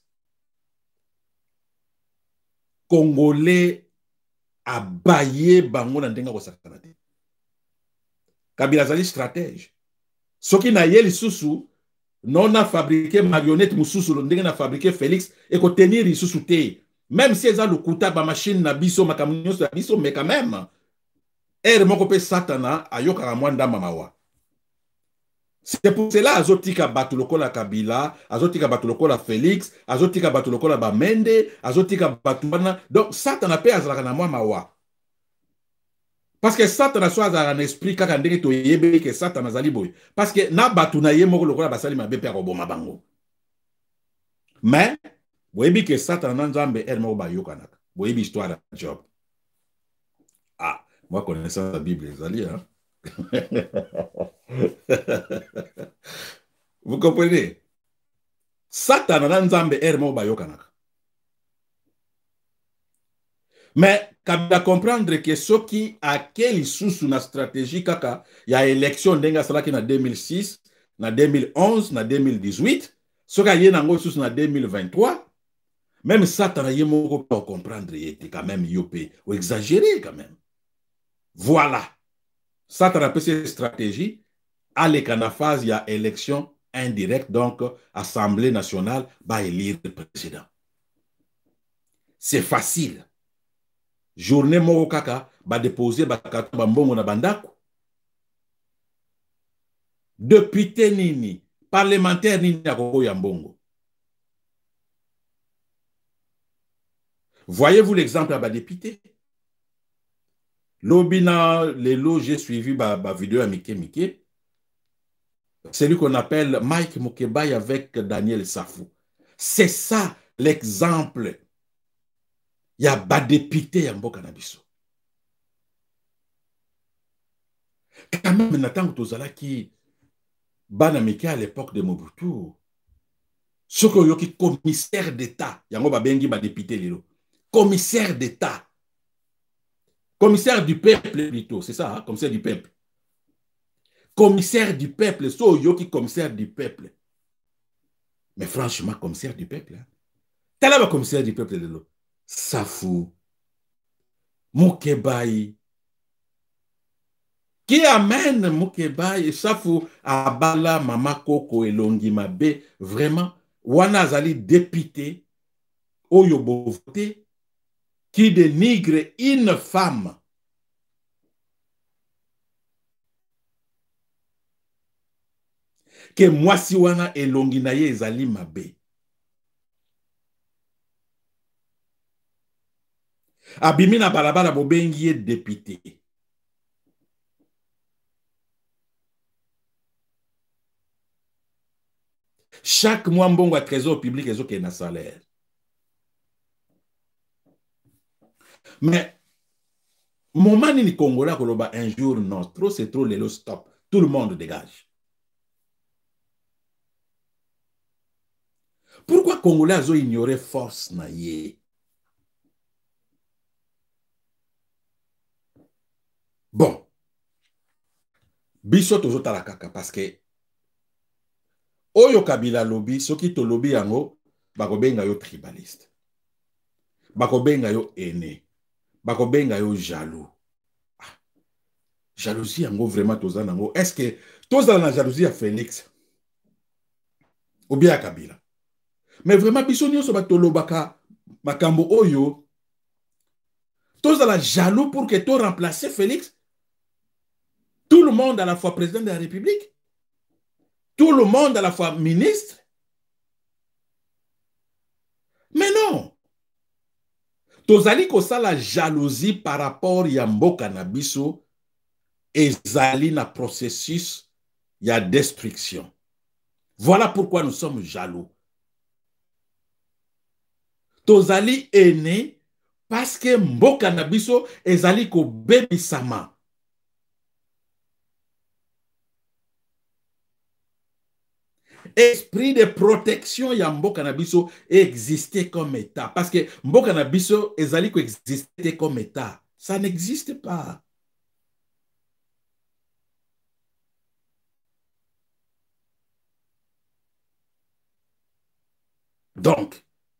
Congolais a baillé bango na ndenga ko sakana te. Kabila zali stratège. Soki na yeli susu non a fabriqué marionnette mususu ndenge na fabriqué Félix et ko tenir isusu te. Même si eza lukuta ba machine na biso makamunyo na biso mais quand même moko pe satana ayoka mwa ndamba mawa. C'est pour cela azotika batu lokola Kabila, azotika batu lokola Félix, azotika batu lokola Bamende, azotika batu wana. Donc satana pe azalaka na mwa mawa. Parce que satana so azalaka na esprit kaka ndenge to yebe ke satana zali boy. Parce que na batu na ye moko lokola basali mabe pe akoboma bango. Mais boyebi ke satana na nzambe moko bayokanaka. Boyebi histoire de Job. Ah, moi connaissant la Bible ezali hein. Vous comprenez? Satan na nzambe mo bayokanaka. Mais kabila comprendre que ceux qui a quel sous na stratégie kaka ya élection ndenga salaki na 2006, na 2011, na 2018, ceux qui a yé nango sous na 2023, même Satan yé moko pour comprendre yé quand même yopé ou exagéré quand même. Voilà. Satan a cette stratégie à la phase il y a élection indirecte, donc Assemblée nationale va élire le président. C'est facile. Journée moko kaka va déposer mbongo na bandako. Député nini, parlementaire nini ya mbongo. Voyez-vous l'exemple à député? Lobina, les lots, j'ai suivi ma vidéo à Mike. C'est lui qu'on appelle Mike Mukebai avec Daniel Safou. C'est ça l'exemple. Il y a des députés en Bokanabiso. Quand même, Nathan Tozala qui Banamike à l'époque de Mobutu, ce que yoki commissaire d'État, yango babengi ba député lilo. Commissaire d'État. Commissaire du peuple plutôt, c'est ça, hein? Commissaire du peuple. Commissaire du peuple, so yoki commissaire du peuple. Mais franchement, commissaire du peuple. Hein? T'as là commissaire du peuple de l'eau. Safou, Mukebai. Qui amène Mukebai et Safou à Bala, Mama Koko et Longi Mabe, vraiment, Wanazali député, Oyobo voté, qui dénigre une femme. Que moi si wana elongi na ye ezali mabe. Abimi na balabala bobengi ye député. Chaque mois mbongo a trésor public ezoke na salaire. Mais moment ni Congolais koloba un jour non, trop c'est trop, lelo stop. Tout le monde dégage. Pourquoi Congolais ont ignoré force na ye? Bon. Biso tozo talakaka parce que Oyo Kabila lobby, soki to lobby yango, bakobenga yo tribaliste. Bakobenga yo aîné. Bakobenga yo jaloux. Ah. Jalousie yango vraiment tozana yango. Est-ce que tozana la jalousie à Félix? Ou bien à Kabila? Mais vraiment, biso nyonso batolobaka makambo oyo. Tozana jaloux pour que to remplacer Félix? Tout le monde à la fois président de la République? Tout le monde à la fois ministre? Mais non. Tozali kosa la jalousie par rapport ya mboka na biso ezali na processus ya destruction. Voilà pourquoi nous sommes jaloux. Tozali aîné parce que mboka na biso ezali ko bebisama. Esprit de protection ya mboka na biso existait comme état. Parce que mboka na biso ezali ko existait comme état. Ça n'existe pas. Donc,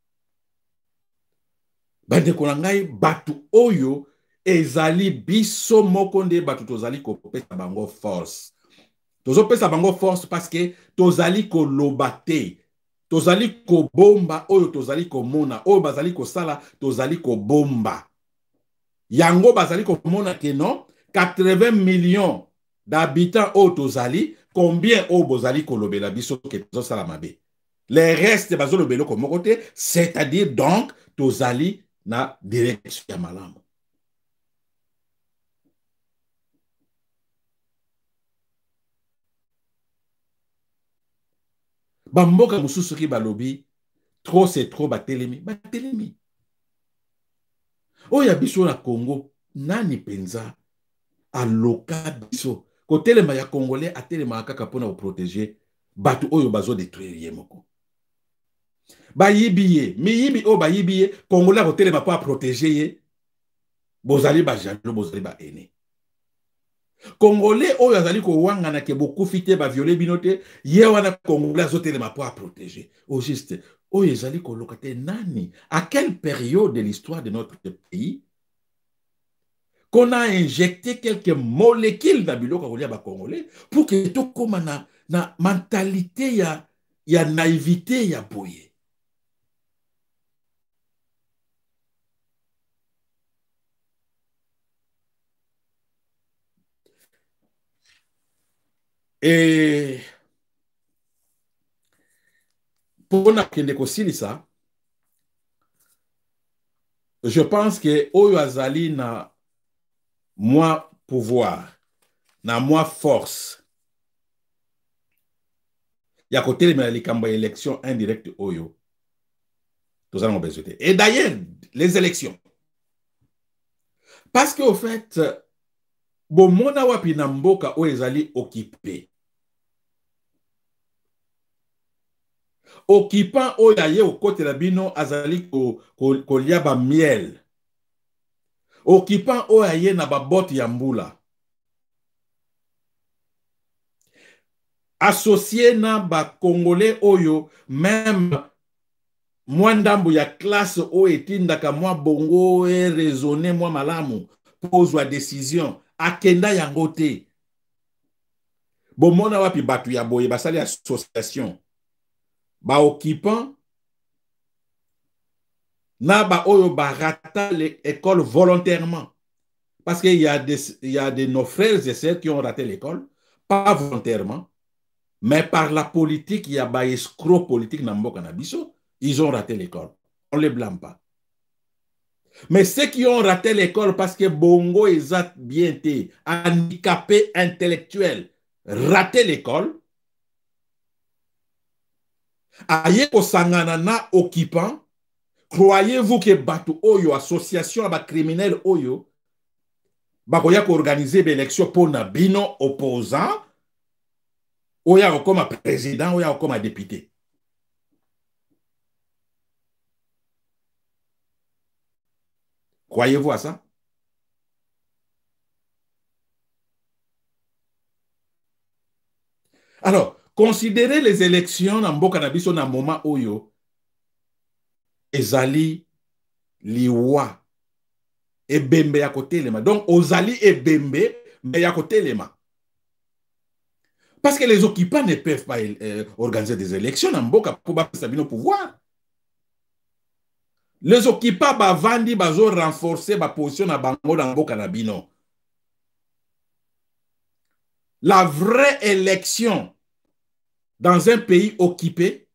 bandeko na ngai batu oyo ezali biso moko nde batu tozali kopesa bango force. Tozopesa bango force parce que tozali koloba te. Tozali kobomba oyo tozali komona, oyo bazali kosala tozali kobomba. Yango bazali komona ke non 80 millions d'habitants oyo tozali, combien oyo bozali kolobela biso ke tozosala mabe. Les restes bazolobela komoko te, c'est-à-dire donc tozali na direction ya malamu. Bamboka mosusu ki balobi trop c'est trop batelemi, batelemi. Oya biso na Congo nani penza aloka biso kotelema ya congolais atelema kaka pona protéger batu oyo bazo détruire ye moko. Bayibi ye, miyibi o bayibi ye, congolais kotelema po protéger ye, bozali ba jaloux, bozali ba ene. Congolais oyo azali ko wangana ke bokufi te ba violer binote, ye wana congolais azotelema po protéger. Au juste, oyo ezali koloka te nani? À quelle période de l'histoire de notre pays qu'on a injecté quelques molécules dans biloko kolia ba congolais pour que to koma na mentalité ya naïveté ya boye. Et pour na kende kosilisa, je pense que oyo azali na moi pouvoir, na moi force, ya kotelemela likambo ya élection indirecte oyo tozali na besoin te. Et d'ailleurs, les élections, parce que au fait bomona wapi na mboka oyo ezali occupé, occupant oyo aye okotela bino azali kolia ba miel, occupant oyo aye na babote ya mbula, associé na ba congolais oyo même mwa ndambo ya classe oyo etindaka mwa bongo e raisonner mwa malamu pozwa décision akenda yango te. Bomona wapi batu ya boye basali association ba occupant na ba oyo barata l'école volontairement, parce qu'il y a des nos frères et sœurs qui ont raté l'école, pas volontairement, mais par la politique. Il y a ba escroc politique na mboka na biso, ils ont raté l'école. On ne les blâme pas. Mais ceux qui ont raté l'école parce que bongo ezat bien été handicapé intellectuel, raté l'école, aye kosangana na occupant. Croyez-vous que batu oyo association aba criminel oyo bakoya ko organiser l'élection pour na bino opposant oya comme président oya comme député? Croyez-vous à ça? Alors, considérez les élections na mboka na biso na moment oyo ezali liwa ebembe ya kotelema. Donc, ozali ebembe mais ya kotelema. Parce que les occupants ne peuvent pas organiser des élections na mboka pour bapesa bino pouvoir. Les occupants bavandi bazo renforcer ba position na bango na mboka na bino. La vraie élection dans un pays occupé,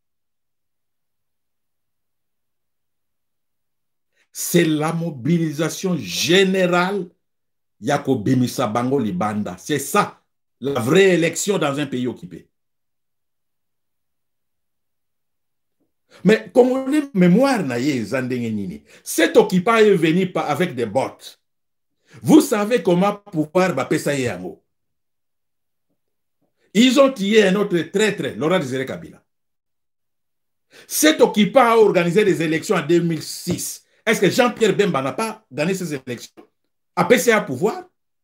c'est la mobilisation générale yako bimisa bango libanda. C'est ça, la vraie élection dans un pays occupé. Mais comme on est mémoire na ye zandenge nini, cet occupant est venu avec des bottes. Vous savez comment pouvoir bapesa yango. Ils ont tué un autre traître, Laurent Désiré Kabila. Cet occupant a organisé des élections en 2006. Est-ce que Jean-Pierre Bemba n'a pas gagné ces élections? A PCA pouvoir?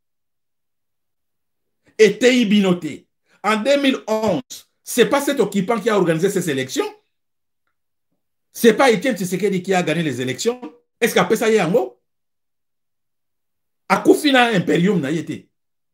Et TI Binoté. En 2011, ce n'est pas cet occupant qui a organisé ces élections. Ce n'est pas Étienne Tshisekedi qui a gagné les élections. Est-ce qu'après ça y est en haut? A Koufina Imperium n'a été.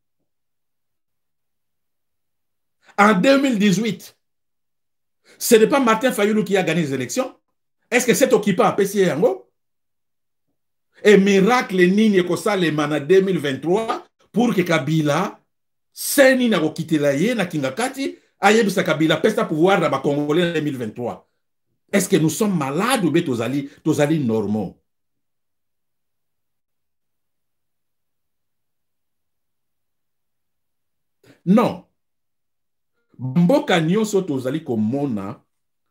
En 2018, ce n'est pas Martin Fayoulou qui a gagné les élections. Est-ce que cet occupant a PCA en haut? Et miracle Nini Kosalema en 2023 pour que Kabila Seni na kokitela ye na Kingakati ayebisa Kabila pesta pouvoir na ba Congolais en 2023. Est-ce que nous sommes malades ou bien tozali normaux? Non. Bamboka nyonso tozali komona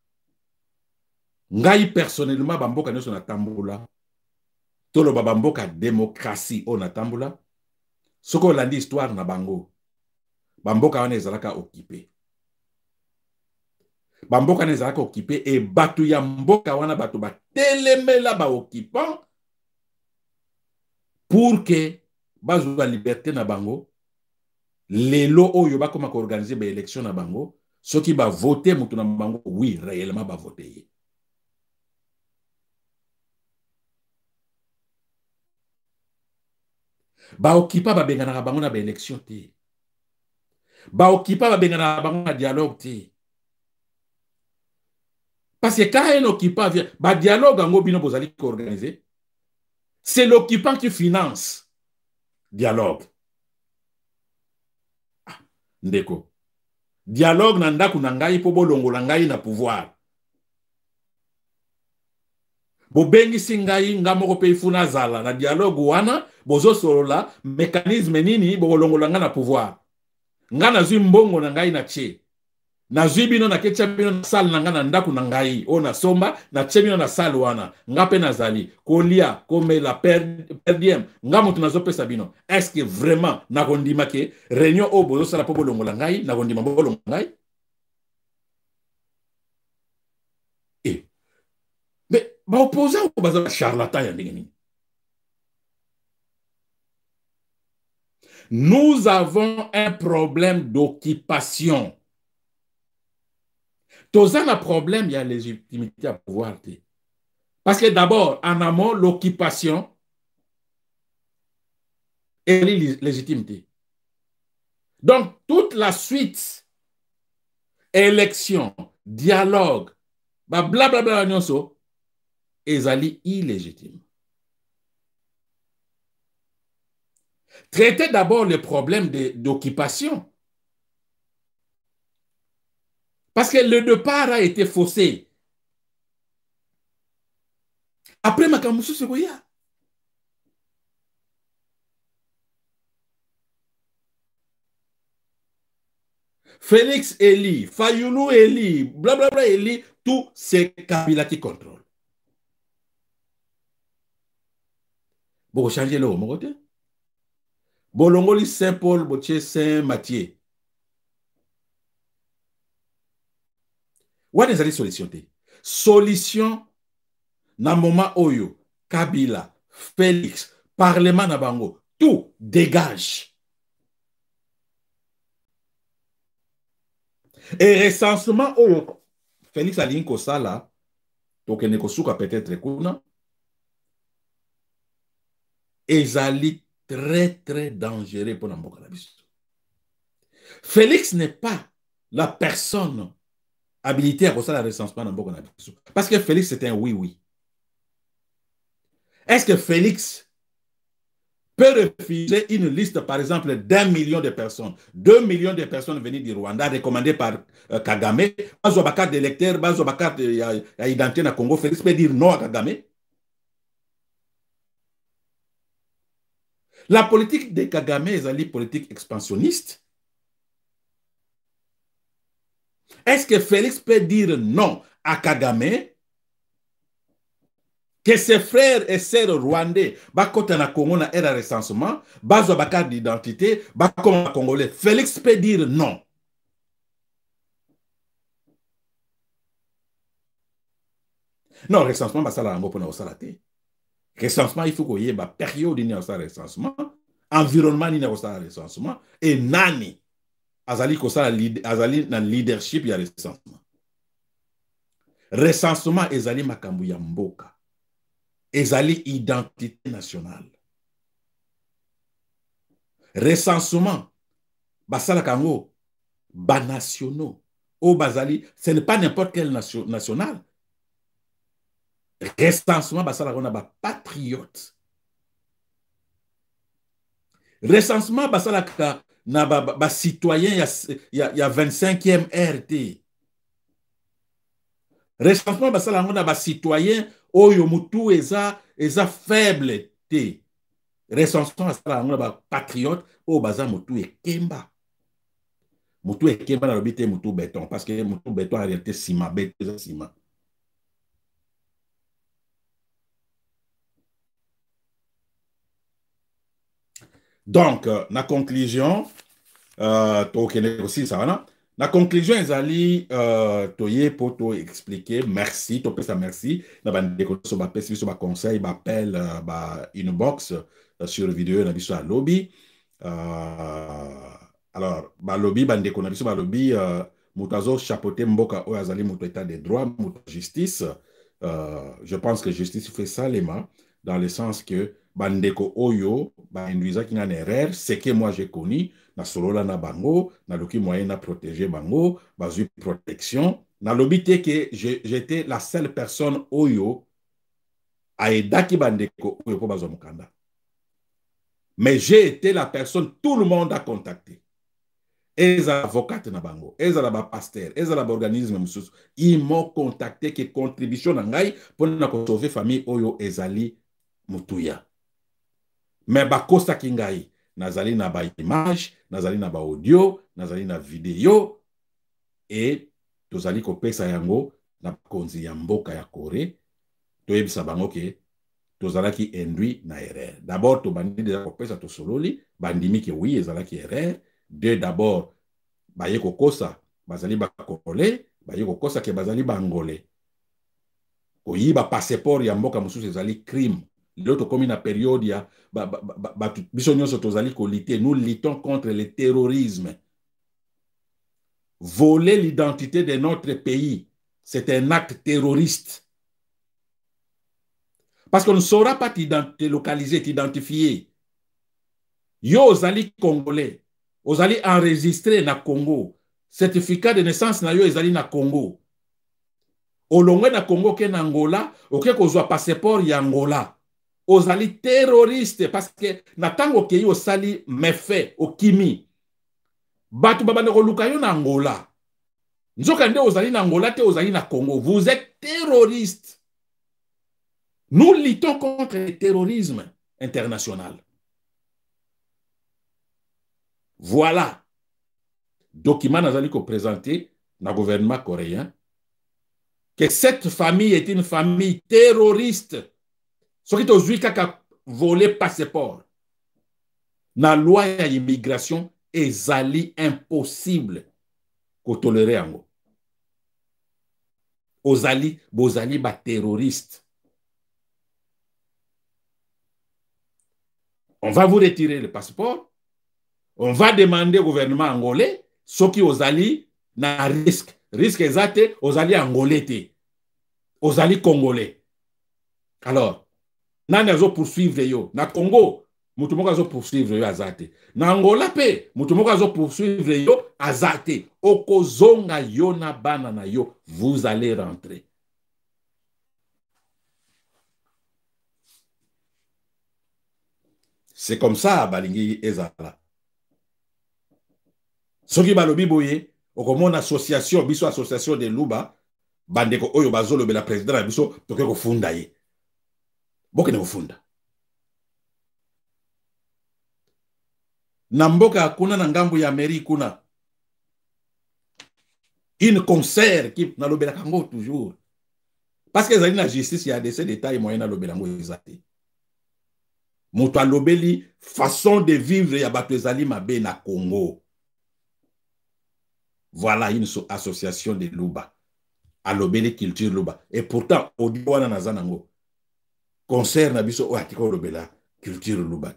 ngai personnellement bamboka nyonso na tambola toloba bamboka démocratie o na tambola soko olandi histoire na bango bamboka wana ezalaka occupé. Bamboka wana ezalaka occupé et bato ya mboka wana bato batelemela ba occupant pour que bazwa liberté na bango lelo oyo bakoma ko organiser ba élection na bango soki ba voter mutu na bango oui réellement ba voter. Ba occupant ba bengana bango na ba élection te. Ba occupant ba bengana bango na dialogue te. Parce que quand un occupant vient, ba dialogue en bino bozali ko organiser, c'est l'occupant qui finance dialogue. Ah, ndeko. Dialogue na ndaku na ngai po bolongola ngai na pouvoir. Bobengisi ngai nga moko pe ifuna zala na dialogue wana bozo solola mécanisme nini bolongola nga na pouvoir. Nga na zwi mbongo na ngai na tche. Na zwi bino na ketcha bino na salle na nga na ndaku na ngai o na somba na tche bino na salle wana nga pe nazali kolia komela perdiem nga mutu nazopesa bino. Est-ce que vraiment na kondima ke réunion o bozo sala po bolongola ngai na kondima bolongola ngai? Mais opposant au bazar charlatan ya ndenge nini? Nous avons un problème d'occupation. Tozana problème, il y a légitimité à pouvoir. Parce que d'abord, en amont, l'occupation et légitimité. Donc, toute la suite, élection, dialogue, blablabla, nyonso, ezali illégitime. Traitez d'abord le problème d'occupation. Parce que le départ a été faussé. Après Makamusu Segoya. Félix Eli, Fayoulou Eli, blablabla Eli, tout c'est Kabila qui contrôle. Bon, changer le homme. Bolongoli Saint-Paul, Botier Saint-Mathieu. What is the solution? Solution na moment oyo, Kabila, Félix, Parlement na bango, tout dégage. Et recensement oyo, Félix Alinko Sala, tokene kosuka peut-être kuna, ezali très très dangereux pour Namboka na biso. Félix n'est pas la personne habilité à faire le recensement dans Namboka na biso. Parce que Félix c'est un oui-oui. Est-ce que Félix peut refuser une liste, par exemple, d'1 million de personnes, 2 millions de personnes venues du Rwanda, recommandées par Kagame, bazo ba carte d'électeur, bazo ba carte d'identité na Congo, Félix peut dire non à Kagame? La politique de Kagame est une politique expansionniste. Est-ce que Félix peut dire non à Kagame? Que ses frères et sœurs rwandais, bakota na Congo na era recensement, bazo ba carte d'identité, bakoma congolais. Félix peut dire non. Non, recensement, bah, ça la rango pour na osala te. Recensement, il faut qu'il y ait une période de recensement, environnement de recensement, et nani, azali na leadership ya recensement. Recensement, ezali makambu ya mboka. Ezali identité nationale. Recensement, basala kango, banationaux. Au bazali, ce n'est pas n'importe quel national. Recensement, basala kango, ba patriote. Recensement, basala ka na ba citoyen ya 25e RT. Recensement, basala kango na ba citoyen oyo mutu eza faible te. Recensement, basala kango na ba patriote oyo baza mutu ekemba. Mutu ekemba na lobi te mutu béton parce que mutu béton en réalité ciment, béton ciment. Donc, la conclusion, aussi ça va. La conclusion, ezali toye pour to expliquer merci, to pesa merci. Na bande ko so ba pesi so ba conseil, ba appel, ba inbox sur vidéo na biso à lobby. Alors, ba lobby bande ko na biso ba lobby mutazo chapeauté mboka o azali muto état de droit, muto justice. Je pense que justice fait salement dans le sens que bandeko oyo ba induisa qui en erreur, c'est que moi j'ai connu na solola na bango na loki moyen na protéger bango bazui protection na lobité que j'étais la seule personne oyo aidaki bandeko oyo po bazo mukanda, mais j'ai été la personne tout le monde a contacté. Eza avocate na bango, eza la ba pasteur, eza la ba organisme mususu, ils m'ont contacté que contribution na ngai pour na ko sauver famille oyo ezali mutuya. Mais bakosa kingai nazali na ba image, nazali na ba audio, nazali na video et tozali kopesa yango na konzi ya mboka ya Corée. Toyebisa bango ke tozalaki induit na erreur. D'abord to bandi déjà kopesa to sololi, bandimi ke oui ezalaki erreur. Deux, d'abord baye kokosa bazali ba Congolais, baye kokosa ke bazali ba Angolais. Koyiba passeport ya mboka mususu ezali crime. L'autre comme une période ya biso nyonso tozali ko lutter, nous luttons contre le terrorisme. Voler l'identité de notre pays, c'est un acte terroriste. Parce qu'on ne saura pas localiser, t'identifier. Yo ozali Congolais, ozali enregistré na Congo, certificat de naissance na yo ezali na Congo. Olongwe na Congo ke na Angola, oke kozwa passeport ya Angola. Ozali terroriste parce que natango ke yo sali méfait okimi. Batu babane ko luka yo na Angola. Nzoka nde ozali na Angola te ozali na Congo. Vous êtes terroriste. Nous luttons contre le terrorisme international. Voilà. Document nazali ko présenté na gouvernement coréen que cette famille est une famille terroriste. Ce qui est kaka volé passeport. Na loi ya immigration ezali impossible ko tolérer yango. Ozali bozali ba terroriste. On va vous retirer le passeport. On va demander au gouvernement angolais ce qui ozali na risque. Risque exact, ozali angolais te. Ozali congolais. Alors, nani azo poursuivre yo? Na Congo, mutu moko azo poursuivre yo azate. Na Angola pe, mutu moko azo poursuivre yo azate. Okozonga yo na bana na yo, vous allez rentrer. C'est comme ça, balingi ezala. Soki balobi boye, okomona association, biso association de Luba, bandeko oyo bazolo be la président na biso, toke ko funda ye. Boke ne kufunda. Na mboka kuna na ngambu ya mairie kuna. Une concert qui na lobela kango toujours. Parce que ezali na justice ya décès d'état et moyen na lobela ngo ezate. Moto alobeli façon de vivre ya bato ezali mabe na Congo. Voilà une association de Luba. alobeli culture luba. Et pourtant, audio wana nazanango. Concert na biso, oya tiko lobela culture luba.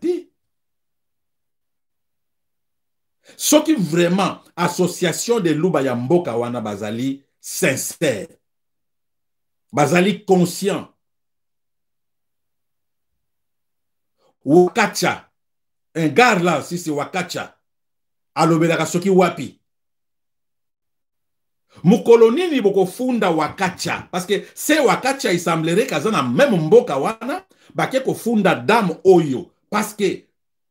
Ce qui vraiment, association de luba ya mboka wana bazali sincère. Bazali conscient. Wakacha. Un gars là, si c'est Wakacha. Alobela soki wapi. Mukolonini boko funda Wakacha. Parce que c'est Wakacha, il semblerait kazana même mboka wana, bake ko funda dame oyo. Parce que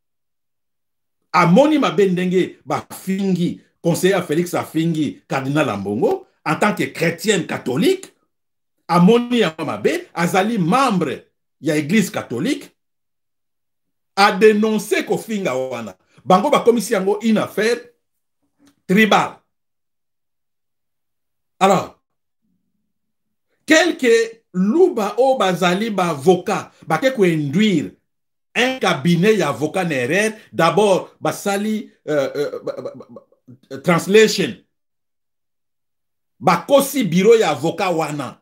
amoni mabendenge ba fingi, conseiller Félix Afingi, cardinal Ambongo, en tant que chrétienne catholique, amoni amabe, azali membre ya église catholique, a dénoncé ko finga wana. Bango ba komisi yango une affaire tribale. Alors, quelques luba o bazali ba avocat, ba ke ko induire un cabinet d'avocats NRR, d'abord basali translation, bakosi bureau d'avocat wana.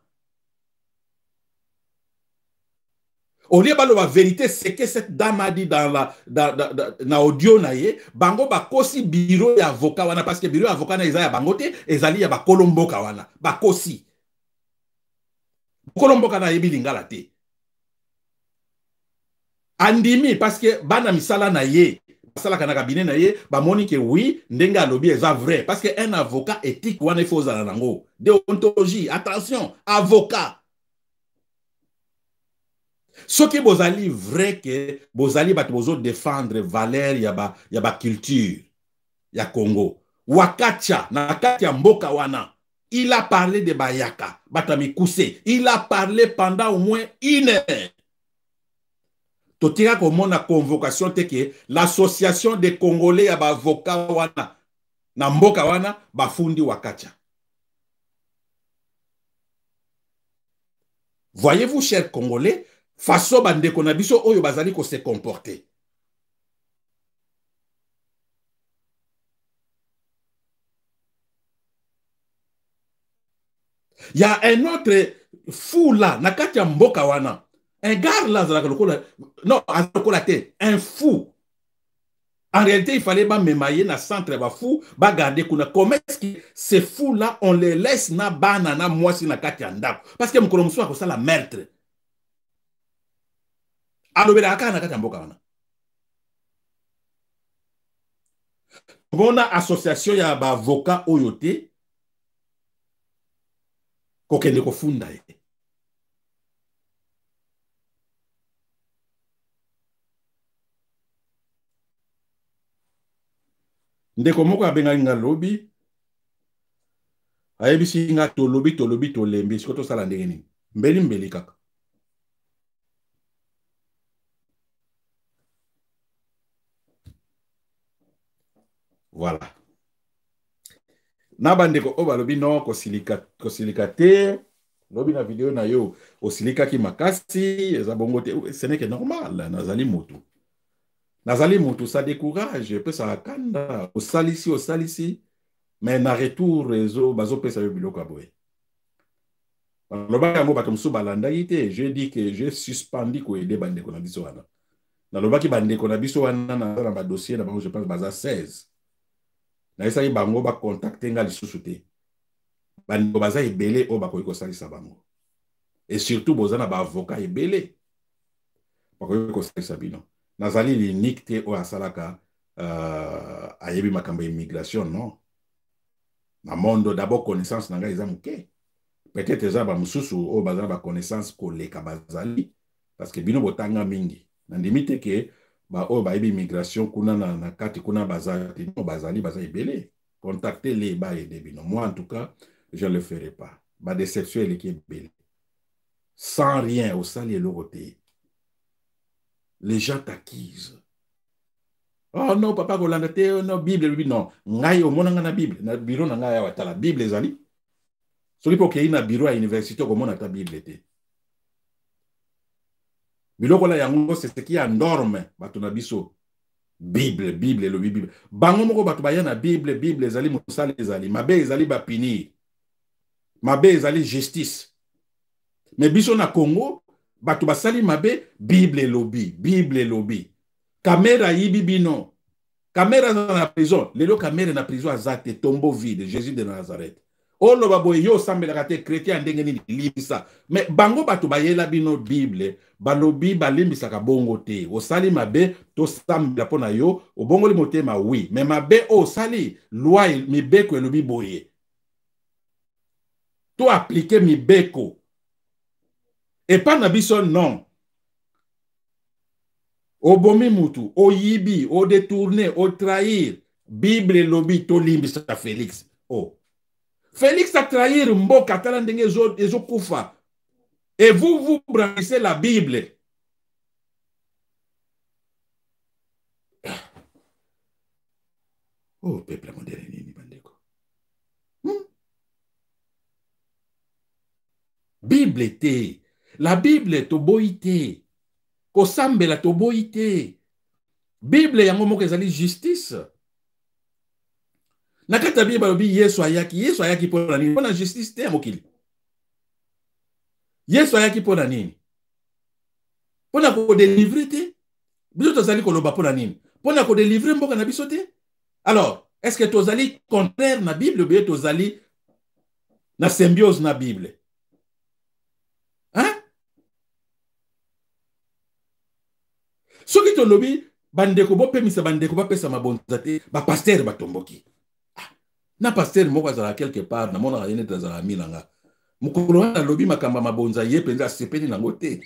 Au lieu de la vérité, c'est que cette dame a dit dans la audio naye, bango bakosi bureau d'avocat wana, parce que bureau d'avocat na ya bangote, ezali ya bakolombo wana, bakosi. Kolombo na yebi lingala te. Andimi, parce que bana misala na ye, misala kana cabinet na ye, ba moni que oui, ndenga lobby est vrai, parce que un avocat éthique wana faut za nango, déontologie, attention, avocat. Ce qui bozali vrai que bozali bat bozo défendre valeur ya ba culture ya Congo. Wakacha na kati ya mboka wana, il a parlé de Bayaka, Batami Koussé, il a parlé pendant au moins 1 heure. Totira comme on a convocation teke l'association des Congolais ya ba avocat wana na mboka wana bafundi Wakacha. Voyez-vous, chers Congolais, façon bande konabiso oyo bazali ko se comporter. Il y a un autre fou là, nakati ya mboka wana. Un gars là, non, un fou. En réalité, il fallait pas mémailler na centre ba fou, ba garder kuna. Comment est-ce que ces fous là, on les laisse na banana moi si na kati ya ndako? Parce que mukolo musu akosa la meurtre. Alobela aka na kati ya mboka wana. Bona association ya ba avocat oyote kokende ko funda ye. Ndeko moko abenga nga lobi ayebisi nga tolobi tolembi sikoto sala ndenge nini mbeli kaka. Voilà. Nabandeko o balobi no kosilika te lobi na video na yo osilika ki makasi eza bongo te, ce n'est que normal, nazali mutu ça décourage pe ça kanda osalisi mais na retour rezo bazo pesa yo biloko aboye. Nalobaki yango bato mosusu balandaki te, je dis que je suspendi ko aider bandeko na biso wana. Nalobaki bandeko na biso wana na ba dossier na bango je pense baza 16. Na esaki bango ba contacter nga lisusu te. Bandeko baza ebele o bakoki kosalisa bango. Et surtout bozana ba avocat ebele. Bakoki kosalisa bino. Nazali l'unique te o asalaka ayebi makambo immigration non. Na mondo d'abord connaissance nanga eza muke. Peut-être eza ba mususu o bazana ba connaissance koleka bazali parce que bino botanga mingi. Na ndimite ke ba o ba yebi immigration kuna na kati kuna bazali no bazali ebele. Contactez les ba aider bino. Moi en tout cas, je ne le ferai pas. Ba déception qui est belle. Sans rien au sali et l'oroté. Les gens t'acquisent. Oh non, papa Golandate, non, Bible, non. Ngai au monde na Bible. Na bureau na ngai wa la Bible ezali. Soki po ke ina bureau à université ko mona ta Bible te. Biloko la yango c'est ce qui est norme bato na biso. Bible, le Bible. Bango moko bato baya na Bible ezali musala ezali. Mabe ezali ba pinir. mabe ezali justice. Mais biso na Congo, bato basali mabe, Bible elobi, Bible elobi. Kamera yibi bino. Kamera dans la prison. Lelo kamera na prison azate, tombeau vide, Jésus de Nazareth. Olo babo yo sambela te chrétien ndenge nini libisa. Mais bango bato bayela bino Bible, balobi balimbisa ka bongo te. Osali mabe, to sambela pona yo, obongo li motema oui. Mais mabe o sali, loi mibeko elobi boye. To appliquer mibeko. Et pas na biso non. Obomi mutu, o yibi, o détourner, o trahir. Bible lobby to limbisa Félix. Oh. Félix a trahir mboka tala ndenge ezo kufa. Et vous brandissez la Bible. Oh, peuple moderne ni bandeko. Bible te. La Bible to boite. Kosambela to boite. Bible yango moko ezali justice. Nakata Bible balobi Yesu ayaki pona nini? Pona justice te mokili. Yesu ayaki pona nini? Pona ko délivrer te? Biso tozali koloba pona nini? Pona ko délivrer mboka na biso te? Alors, est-ce que tozali contraire na Bible ou bien tozali na symbiose na Bible? Hein? Soki tolobi bandeko bopemisa bandeko bapesa mabonza te, ba pasteur batomboki. Na pasteur moko azala quelque part na mona yene tazala milanga. Mukolo wana lobi makamba mabonza ye penza sepeli nango te.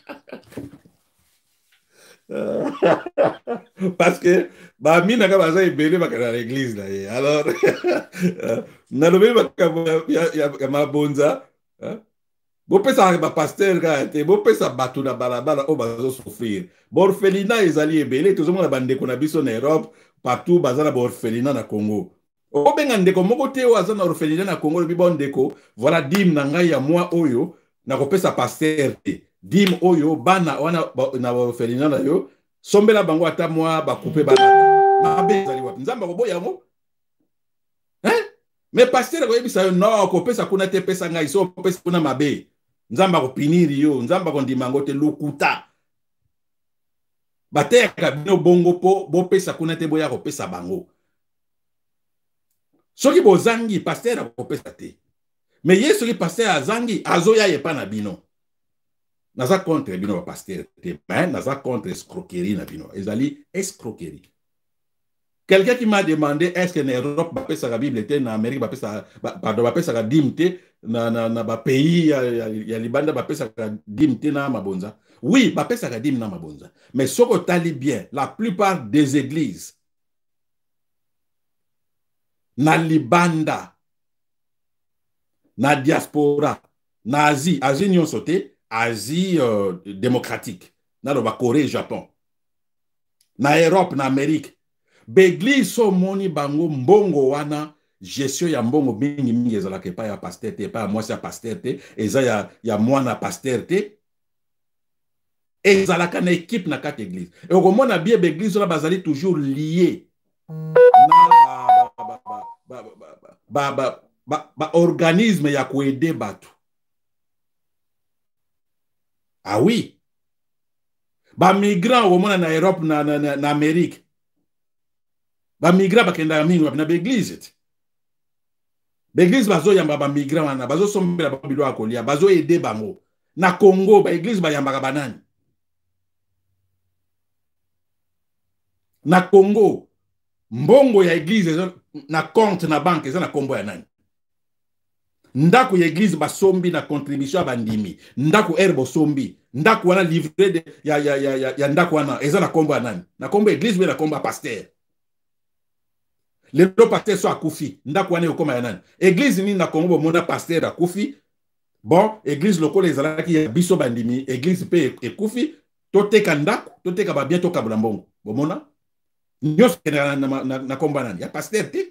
Parce que ba mina ka baza ebele bakana l'église na ye. Alors na lobi makamba ya mabonza, bopesa ba pasteur ka te, bopesa batu na balabala o bazo souffrir. Borfelina ezali ebele, tozomona bandeko na biso na Europe, partout bazana borfelina na Congo. O benga ndeko moko te o azana orphelinat na Congo lobi bon ndeko, voilà dim na ngai ya moi oyo na kopesa pasteur te. Dim oyo bana wana na orphelinat na yo sombela bango ata moi ba couper banata. Mabe ezali wapi? Nzamba ko boya ngo? Hein? Mais pasteur ko yebisa yo no ko pesa kuna te pesa ngai so pesa kuna mabe. Nzamba ko piniri yo, nzamba ko ndimango te lokuta. Bateka bino bongo po bo pesa kuna te boya ko pesa bango. Soki bozangi pasteur akopesa te. Mais ye soki pasteur azangi azoya yepa na bino. Naza contre bino ba pasteur te, mais naza contre escroquerie na bino. Ezali escroquerie. Quelqu'un qui m'a demandé est-ce que en Europe bapesa la Bible te, na Amérique bapesa la dîme te, na ba pays ya libanda bapesa la dîme te na mabonza. Oui, bapesa la dîme na mabonza. Mais soko tali bien, la plupart des églises na libanda, na diaspora, na Asie nyonso te, Asie démocratique, na loba Corée, Japon, na Europe, na Amérique, beglise so moni bango mbongo wana, gestion ya mbongo mingi ezalaka pa ya pasteur te, pa ya mwasi ya pasteur te, eza ya mwana pasteur te, ezalaka na équipe na kati église. Et okomona bien beglise wana bazali toujours lié na organisme ya koede batu. Ah oui. Ba migrant womona na Europe na Amérique. Ba migrant bakenda mingi na beglise. Beglise bazo yamba ba migrant wana bazo sombela ba bilo akolia bazo ede bango. Na Congo ba église ba yamba banani. Na Congo mbongo ya église na compte na banque eza na kombo ya nani? Ndako ya église basombi na contribution bandimi. Ndako herbo sombi. Ndako wana livret de ya ndako wana eza na kombo ya nani? Na kombo église na kombo ya pasteur. Le pasteur so akufi, ndako wana yokoma ya nani? Église ni na Congo mona pasteur akufi. Bon, église lokole ezalaki ya biso bandimi, église pe ekufi, toteka ndako, toteka ba bien toka mbongo. Bomona? Nyos na kombo nani? Ya pasteur te.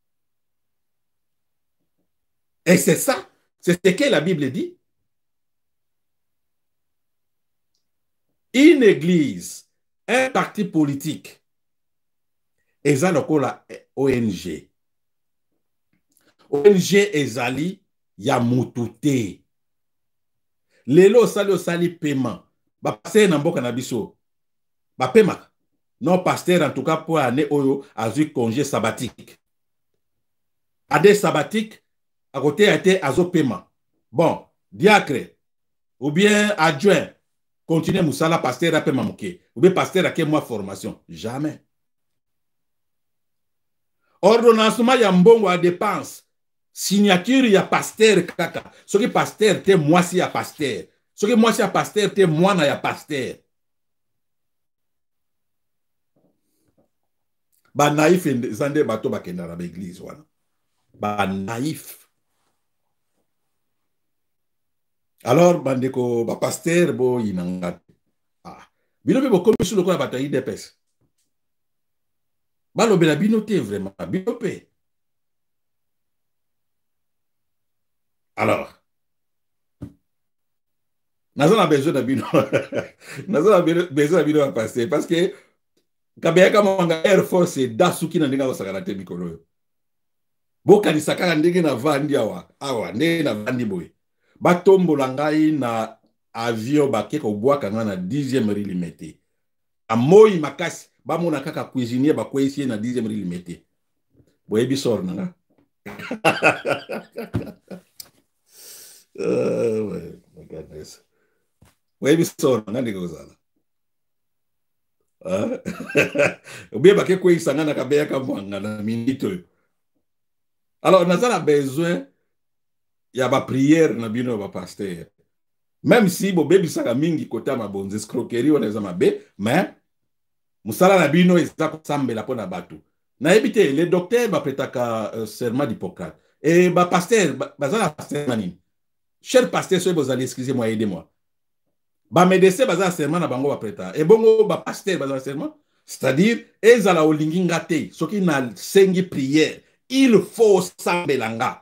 Et c'est ça, c'est ce que la Bible dit. Une église, un parti politique, eza lokola ONG. ONG ezali ya mutute. Lelo sali paiement. Ba pasteur na mboka na biso. Ba paiement. Non pasteur en tout cas pour année oyo azu congé sabbatique. Année sabbatique à côté a été azo paiement. Bon, diacre ou bien adjoint continuer musala pasteur a paiement moké. Ou bien pasteur a moi formation. Jamais. Ordonnancement ya mbongo a dépense. Signature ya pasteur kaka. Ce qui pasteur te moi si ya pasteur. Ce qui moi si ya pasteur te moi na ya pasteur. Ba naïf zande bato bakenda na l'église wana. Ba naïf. Alors bandeko ba pasteur bo inanga. Ah. Bino be bokomi sur le quoi bataille d'épès. Ba lobela bino te vraiment bino pe. Alors Naza besoin de bino. Naza besoin de bino à passer parce que kabeyaka mwanga Air Force dasuki na ndinga osakana te mikolo. Boka ni sakaka ndenge na vandi awa ndenge na vandi boy. Batombola ngai na avion bake ko bwaka nga na 10e limité. Amoyi makasi bamona kaka cuisinier bakwesi na 10e limité. Boyebi sor nanga. Ouais, my goodness. Boyebi sor nanga ndenge ozala. Obie bake kwesa nga na kabeyaka mwanga na minute. Alors nazala besoin ya ba prière na bino ba pasteur. Même si bo bebi saka mingi kota mabonze escroquerie wana eza mabe, mais musala na bino eza kosambela pona batu. Na ebite le docteur ba pretaka serment d'Hippocrate. Et ba pasteur bazala pasteur nani. Cher pasteur, soyez vous allez excusez-moi, aidez-moi. Ba médecin bazala serment na bango ba preta. Et bongo ba pasteur bazala serment, c'est-à-dire ezala olingi ngate, soki na sengi prière, il faut sambelanga.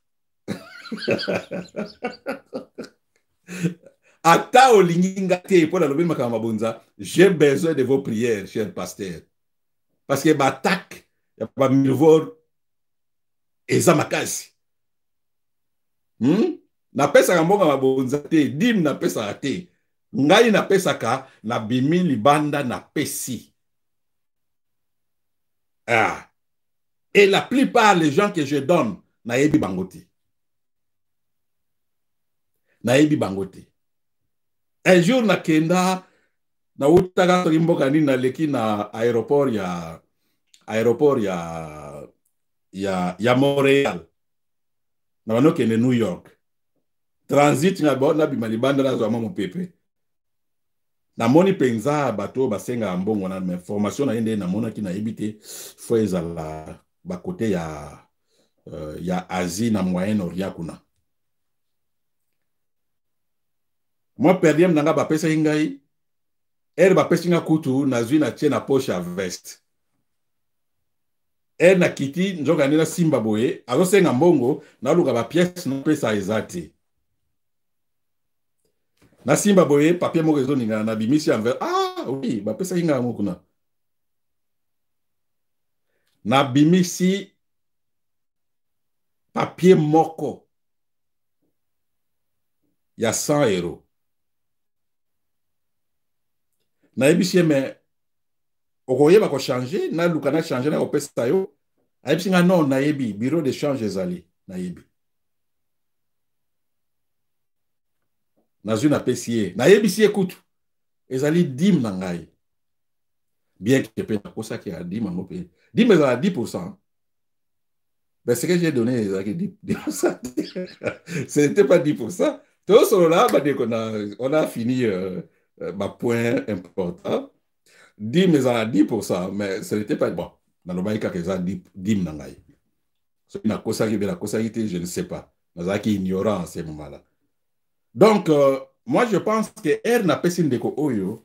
Ata olingi ngate pour la lobi makama bonza, j'ai besoin de vos prières, cher pasteur. Parce que batak ya ba milvor eza makasi. Na pesa mbonga mabonza te, dim na pesa te. Ngai na pesa ka na bimi libanda na pesi. Ah. Et la plupart les gens que je donne na yebi bangote. Na yebi bangote. Un jour na kenda na utaka tolimboka ni na leki na aéroport ya Montréal. Na wano kende New York. Transit na bona bimalibanda na zo mamo pepe. Na moni penza bato basenga mbongo na me formation na yende na mona ki na ebite fo ezala ba côté ya Asie na Moyen-Orient kuna. Moi perdiem nanga ba pesa ngai ba pesa nga kutu na zwi na tie na poche à veste. Na kiti njoka nina simba boye azo senga mbongo na luka ba pièce na pesa ezati. Na simba boye papier moko ezoninga na bimisi envers. Ah oui, ba pesa inga mokuna. Na bimisi papier moko ya 100 €. Na ebisi me okoyeba ko changer na luka na changer na opesa yo. Ebisi nga non na yebi bureau de change ezali na yebi. Nazu na pesier na yebisi écoute ezali dim na ngai bien que pe na kosa ki a dim ngo pe dim ezala 10%. Ben ce que j'ai donné ezali 10%. Ce n'était pas 10%. Tout solo là ba de on a fini ma point important. Dim ezala 10%, mais ce n'était pas bon. Na lobai ka ezali dim na ngai. So na kosa ki be la kosa ki je ne sais pas. Nazaki ignorant en ce moment-là. Donc, moi, je pense que R n'a pas de ko oyo.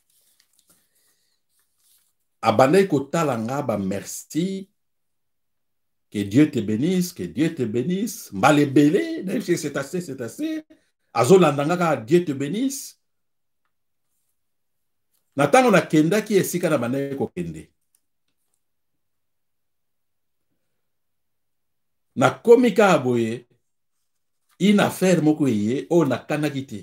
Abandai ko talanga ba merci. Que Dieu te bénisse, que Dieu te bénisse. Malebele, c'est assez, c'est assez. Azolandanga ka Dieu te bénisse. Natango na kenda ki esika na bandai ko kende. Na komika aboye. une affaire moko eye o na kanaki te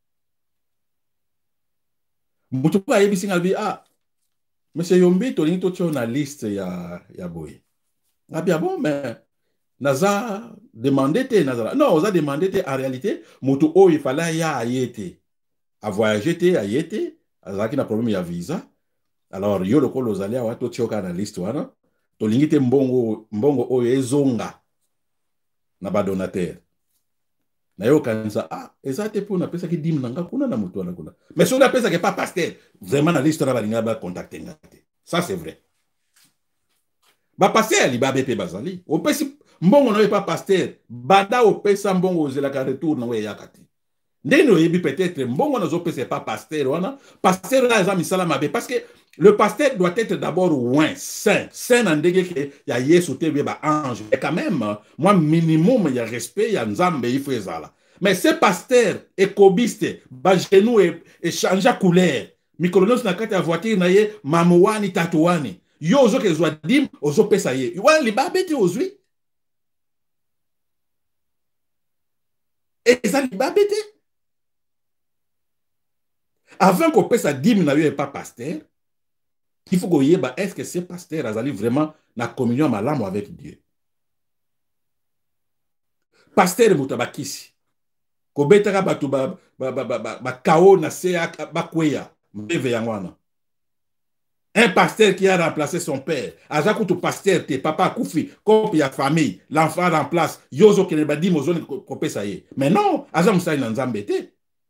mutu moko ayebisi nga bi ah monsieur Yombi tolingi totio na liste ya boye ngabi ah bon mais naza demandé te nazala non oza demandé te en réalité mutu oyo ifala ya aye te a voyager te aye te azalaki na problème ya visa alors yo lokolo ozali awa totioka na liste wana tolingi te mbongo oyo ezonga na badonateur na yo kanisa ah eza te mpo napesaki dime na nga kuna na motu wana kuna mais soki napesaki pas pasteur vraiment na liste wana balinga bacontacte nga te ça c'est vrai bapaster ya libabe mpe bazali opesi mbongo na yo epa pasteur banda opesa mbongo ozelaka retour na ngo eyaka te ndenge oyebi peut-être mbongo nazopesa epa pasteur wana pasteur wana eza misala mabe parce que le pasteur doit être d'abord loin, saint. Saint en dégué ya Yesu te ba ange. Et quand même, moi minimum il y a respect, il y a nzambe il faut ezala. Mais ce pasteur écobiste, ba genou et changer couleur. Mikolonos na kati ya voiture na ye mamouani tatouani. Yo ozo ke zwa dim ozo pesa ye. Wa li ba beti ozwi. Et ça li ba beti. Avant qu'on pesa dim na yo et pas pasteur. Il faut que bah, est-ce que ce pasteur a vraiment la communion malamu avec Dieu? Pasteur mutabakisi. Ko betaka batu ba kao na sea ba kweya mbeve yangwana. Un pasteur qui a remplacé son père. Azaku tu pasteur te papa koufi kopi ya famille, l'enfant remplace yozo kene ba di mozone ko pesa ye. Mais non, azam sa na nzambe te.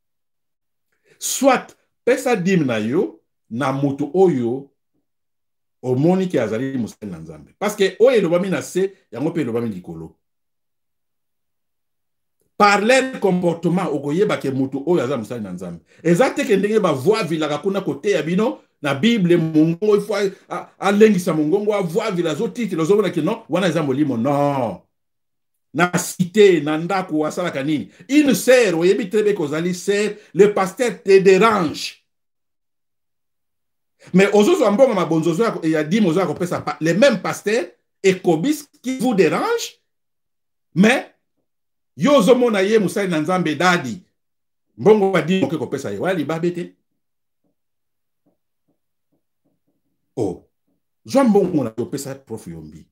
Soit pesa dim na yo na mutu oyo omoni ki azali musali na nzambe parce que oyo elobami na se yango mpe elobami likolo par leur comportement okoyeba ke mutu oyo aza musali na nzambe eza te ke ndenge bavoi vilaka kuna koteya bino na bible mongongo ifo alengisa mongongo avoi vila azotitile ozomona ke non wana eza molimo non na cité na ndako asalaka nini une sœur oyebi trebe kozali sœur le pasteur te dérange. Mais aux autres ambongo mabonzozo ya dimo zo akopesa les mêmes pasteurs et kobis qui vous dérange mais yo zo mona ye musali na nzambe dadi mbongo wa dimo ke kopesa ye wali babete oh zo mbongo na kopesa prof Yombi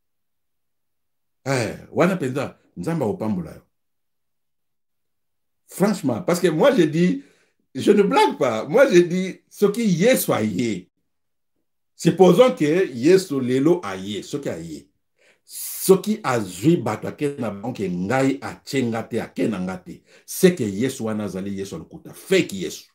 wana penza nzamba opambola yo franchement parce que moi je dis je ne blague pas. Moi, je dis, ce qui y est, soit y est. Supposons que Yesu lelo aye, ce qui aye. Ce qui a joué batake na banque ngai a chengate a kenangate. C'est que Yesu wanazali Yesu lukuta. Fake Yesu.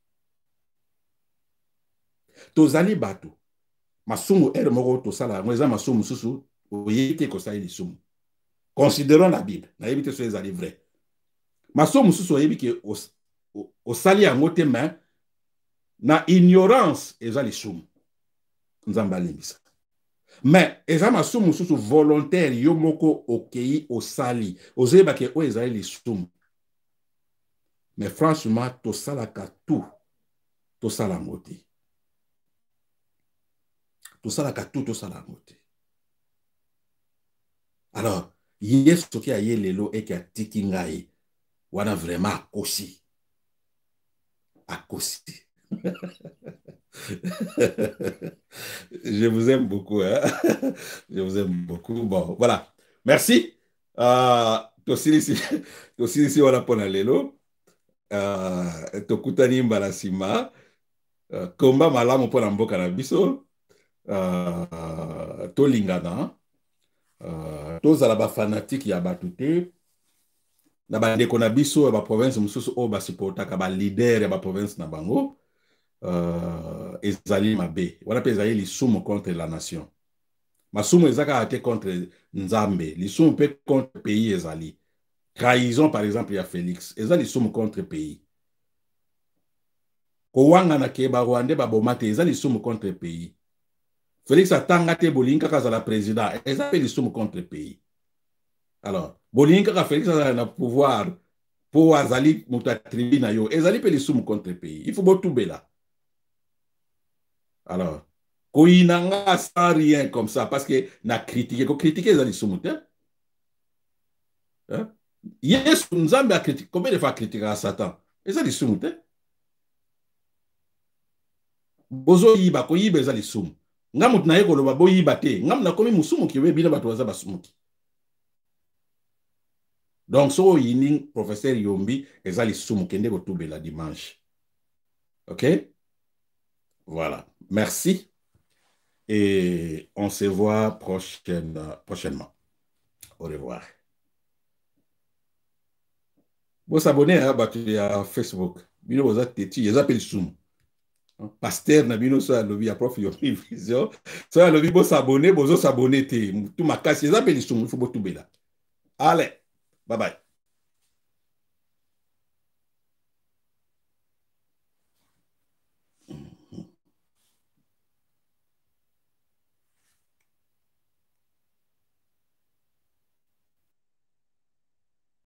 Tozali batu. Masumu moko tosala. Mweza masumu susu. Oyete kosali li sumu. Considérons la Bible. Na yebite so ezali vrai. Masumu susu oyebi ke osali yango te mais na ignorance eza lisumu nzamba limbisa mais eza masumu susu volontaire yo moko okei osali ozeba ke o ezali lisumu mais franchement tosalaka tout tosala ngoti tosalaka tout tosala ngoti alors yesu soki aye lelo eke atiki ngai wana vraiment akosi Je vous aime beaucoup. Hein? Je vous aime beaucoup. Bon, voilà. Merci. Tosili ici, voilà pour lelo. Tokutani mbalasima. Komba malamu pour mboka na biso. Tolingana. Tozala ba fanatique ya batute. Na bandeko na biso ba province mususu o ba supportaka ba leader ya ba province na bango ezali mabe wana pe ezali lisumu contre la nation masumu ezaka ate contre nzambe lisumu pe contre pays ezali trahison par exemple ya Félix ezali lisumu contre pays kowanga na ke ba Rwanda ba bomate ezali lisumu contre pays Félix atanga te bolinga kazala président ezali lisumu contre pays. Alors, bolinga ka Félix a na pouvoir pour azali muta tribuna yo ezali pe lisumu contre pays. Il faut botumbe là. Alors, koinanga sans rien comme ça parce que na critiquer ko critiquer ezali lisumu te. Hein? Yesu nzambe a critiqué, combien de fois critiqué à Satan? Et ça, lisumu te. Bozo yiba, ko yiba eza lisumu. Nga mutu na ye koloba bo yiba te. Nga na komi musumu ki we bina bato baza basumuki. Donc, so yini professeur Yombi eza lisumu kende ko tubela dimanche. OK? Voilà. Merci. Et on se voit prochainement. Au revoir. Vous s'abonnez à Facebook. Bino boza teti, ils appellent Zoom. Pasteur na bino so alobi ya prof Yomi Vision. So alobi bo s'abonner, bozo s'abonner te. Tout ma casse, ils appellent Zoom, il faut bo tubela. Allez, bye bye.